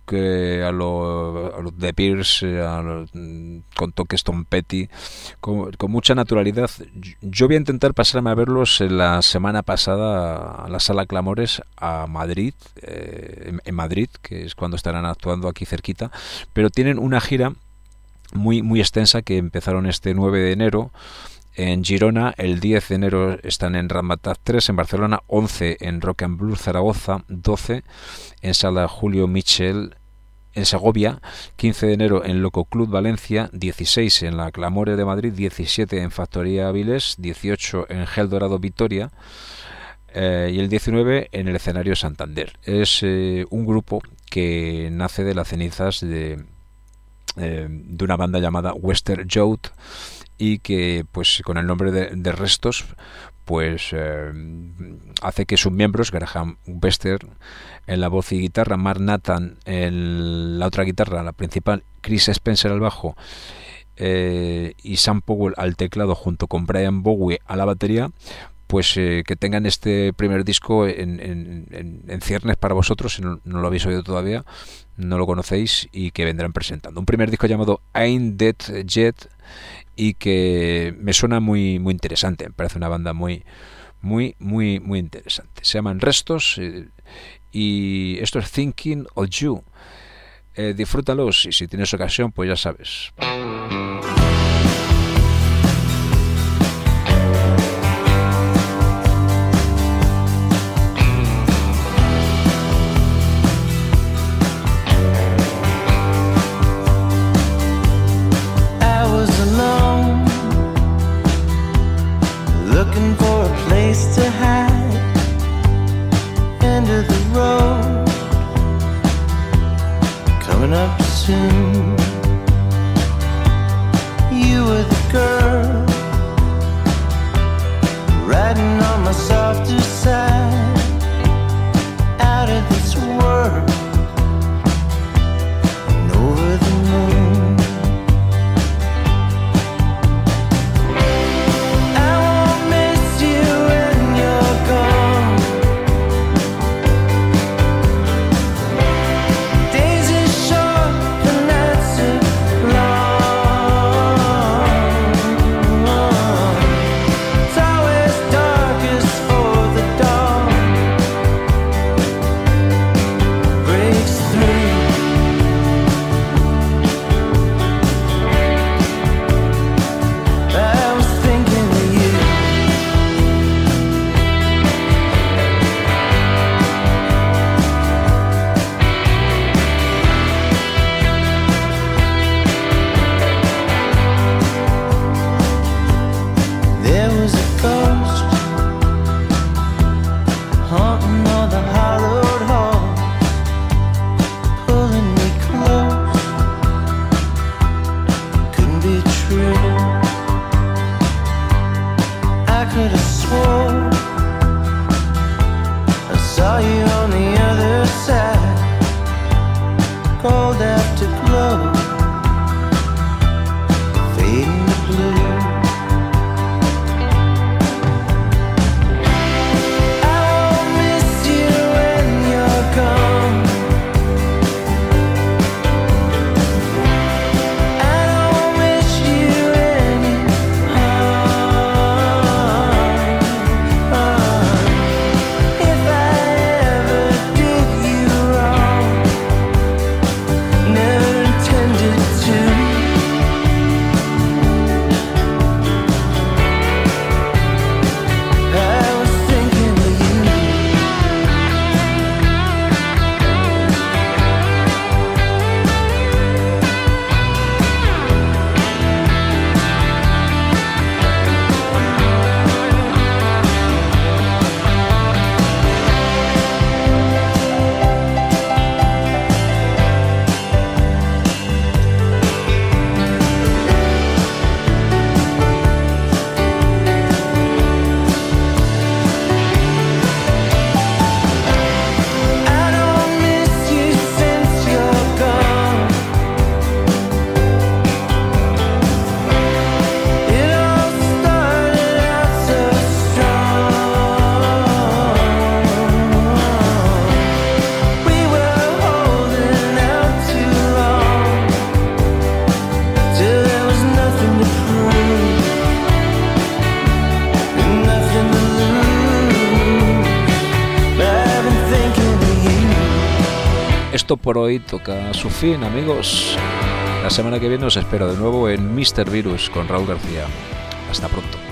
eh, a los lo The Bears, eh, a lo, con toques Tom Petty, con, con mucha naturalidad. Yo voy a intentar pasarme a verlos la semana pasada a la Sala Clamores a Madrid, eh, en, en Madrid, que es cuando estarán actuando aquí cerquita, pero tienen una gira muy muy extensa que empezaron este nueve de enero en Girona, el diez de enero están en Ramataz tres, en Barcelona once, en Rock and Blues Zaragoza doce, en Sala Julio Michel en Segovia, quince de enero en Loco Club Valencia, dieciséis en la Clamore de Madrid, diecisiete en Factoría Avilés, dieciocho en Gel Dorado Vitoria, eh, y el diecinueve en el escenario Santander. Es eh, un grupo que nace de las cenizas de, eh, de una banda llamada Western Youth, y que pues con el nombre de, de Restos pues eh, hace que sus miembros, Graham Webster en la voz y guitarra, Mark Nathan en la otra guitarra, la principal, Chris Spencer al bajo, eh, y Sam Powell al teclado junto con Brian Bowie a la batería, pues eh, que tengan este primer disco en, en, en, en ciernes para vosotros, si no, no lo habéis oído todavía, no lo conocéis, y que vendrán presentando un primer disco llamado Ain't Dead Yet, y que me suena muy muy interesante. Me parece una banda muy muy muy muy interesante. Se llaman Restos, eh, y esto es Thinking of You. Eh, disfrútalos, y si tienes ocasión pues ya sabes. Looking for a place to hide, end of the road, coming up soon. You were the girl, riding on my softer side, out of this world, and over the moon. esto por hoy toca su fin, amigos. La semana que viene os espero de nuevo en míster Virus con Raúl García. Hasta pronto.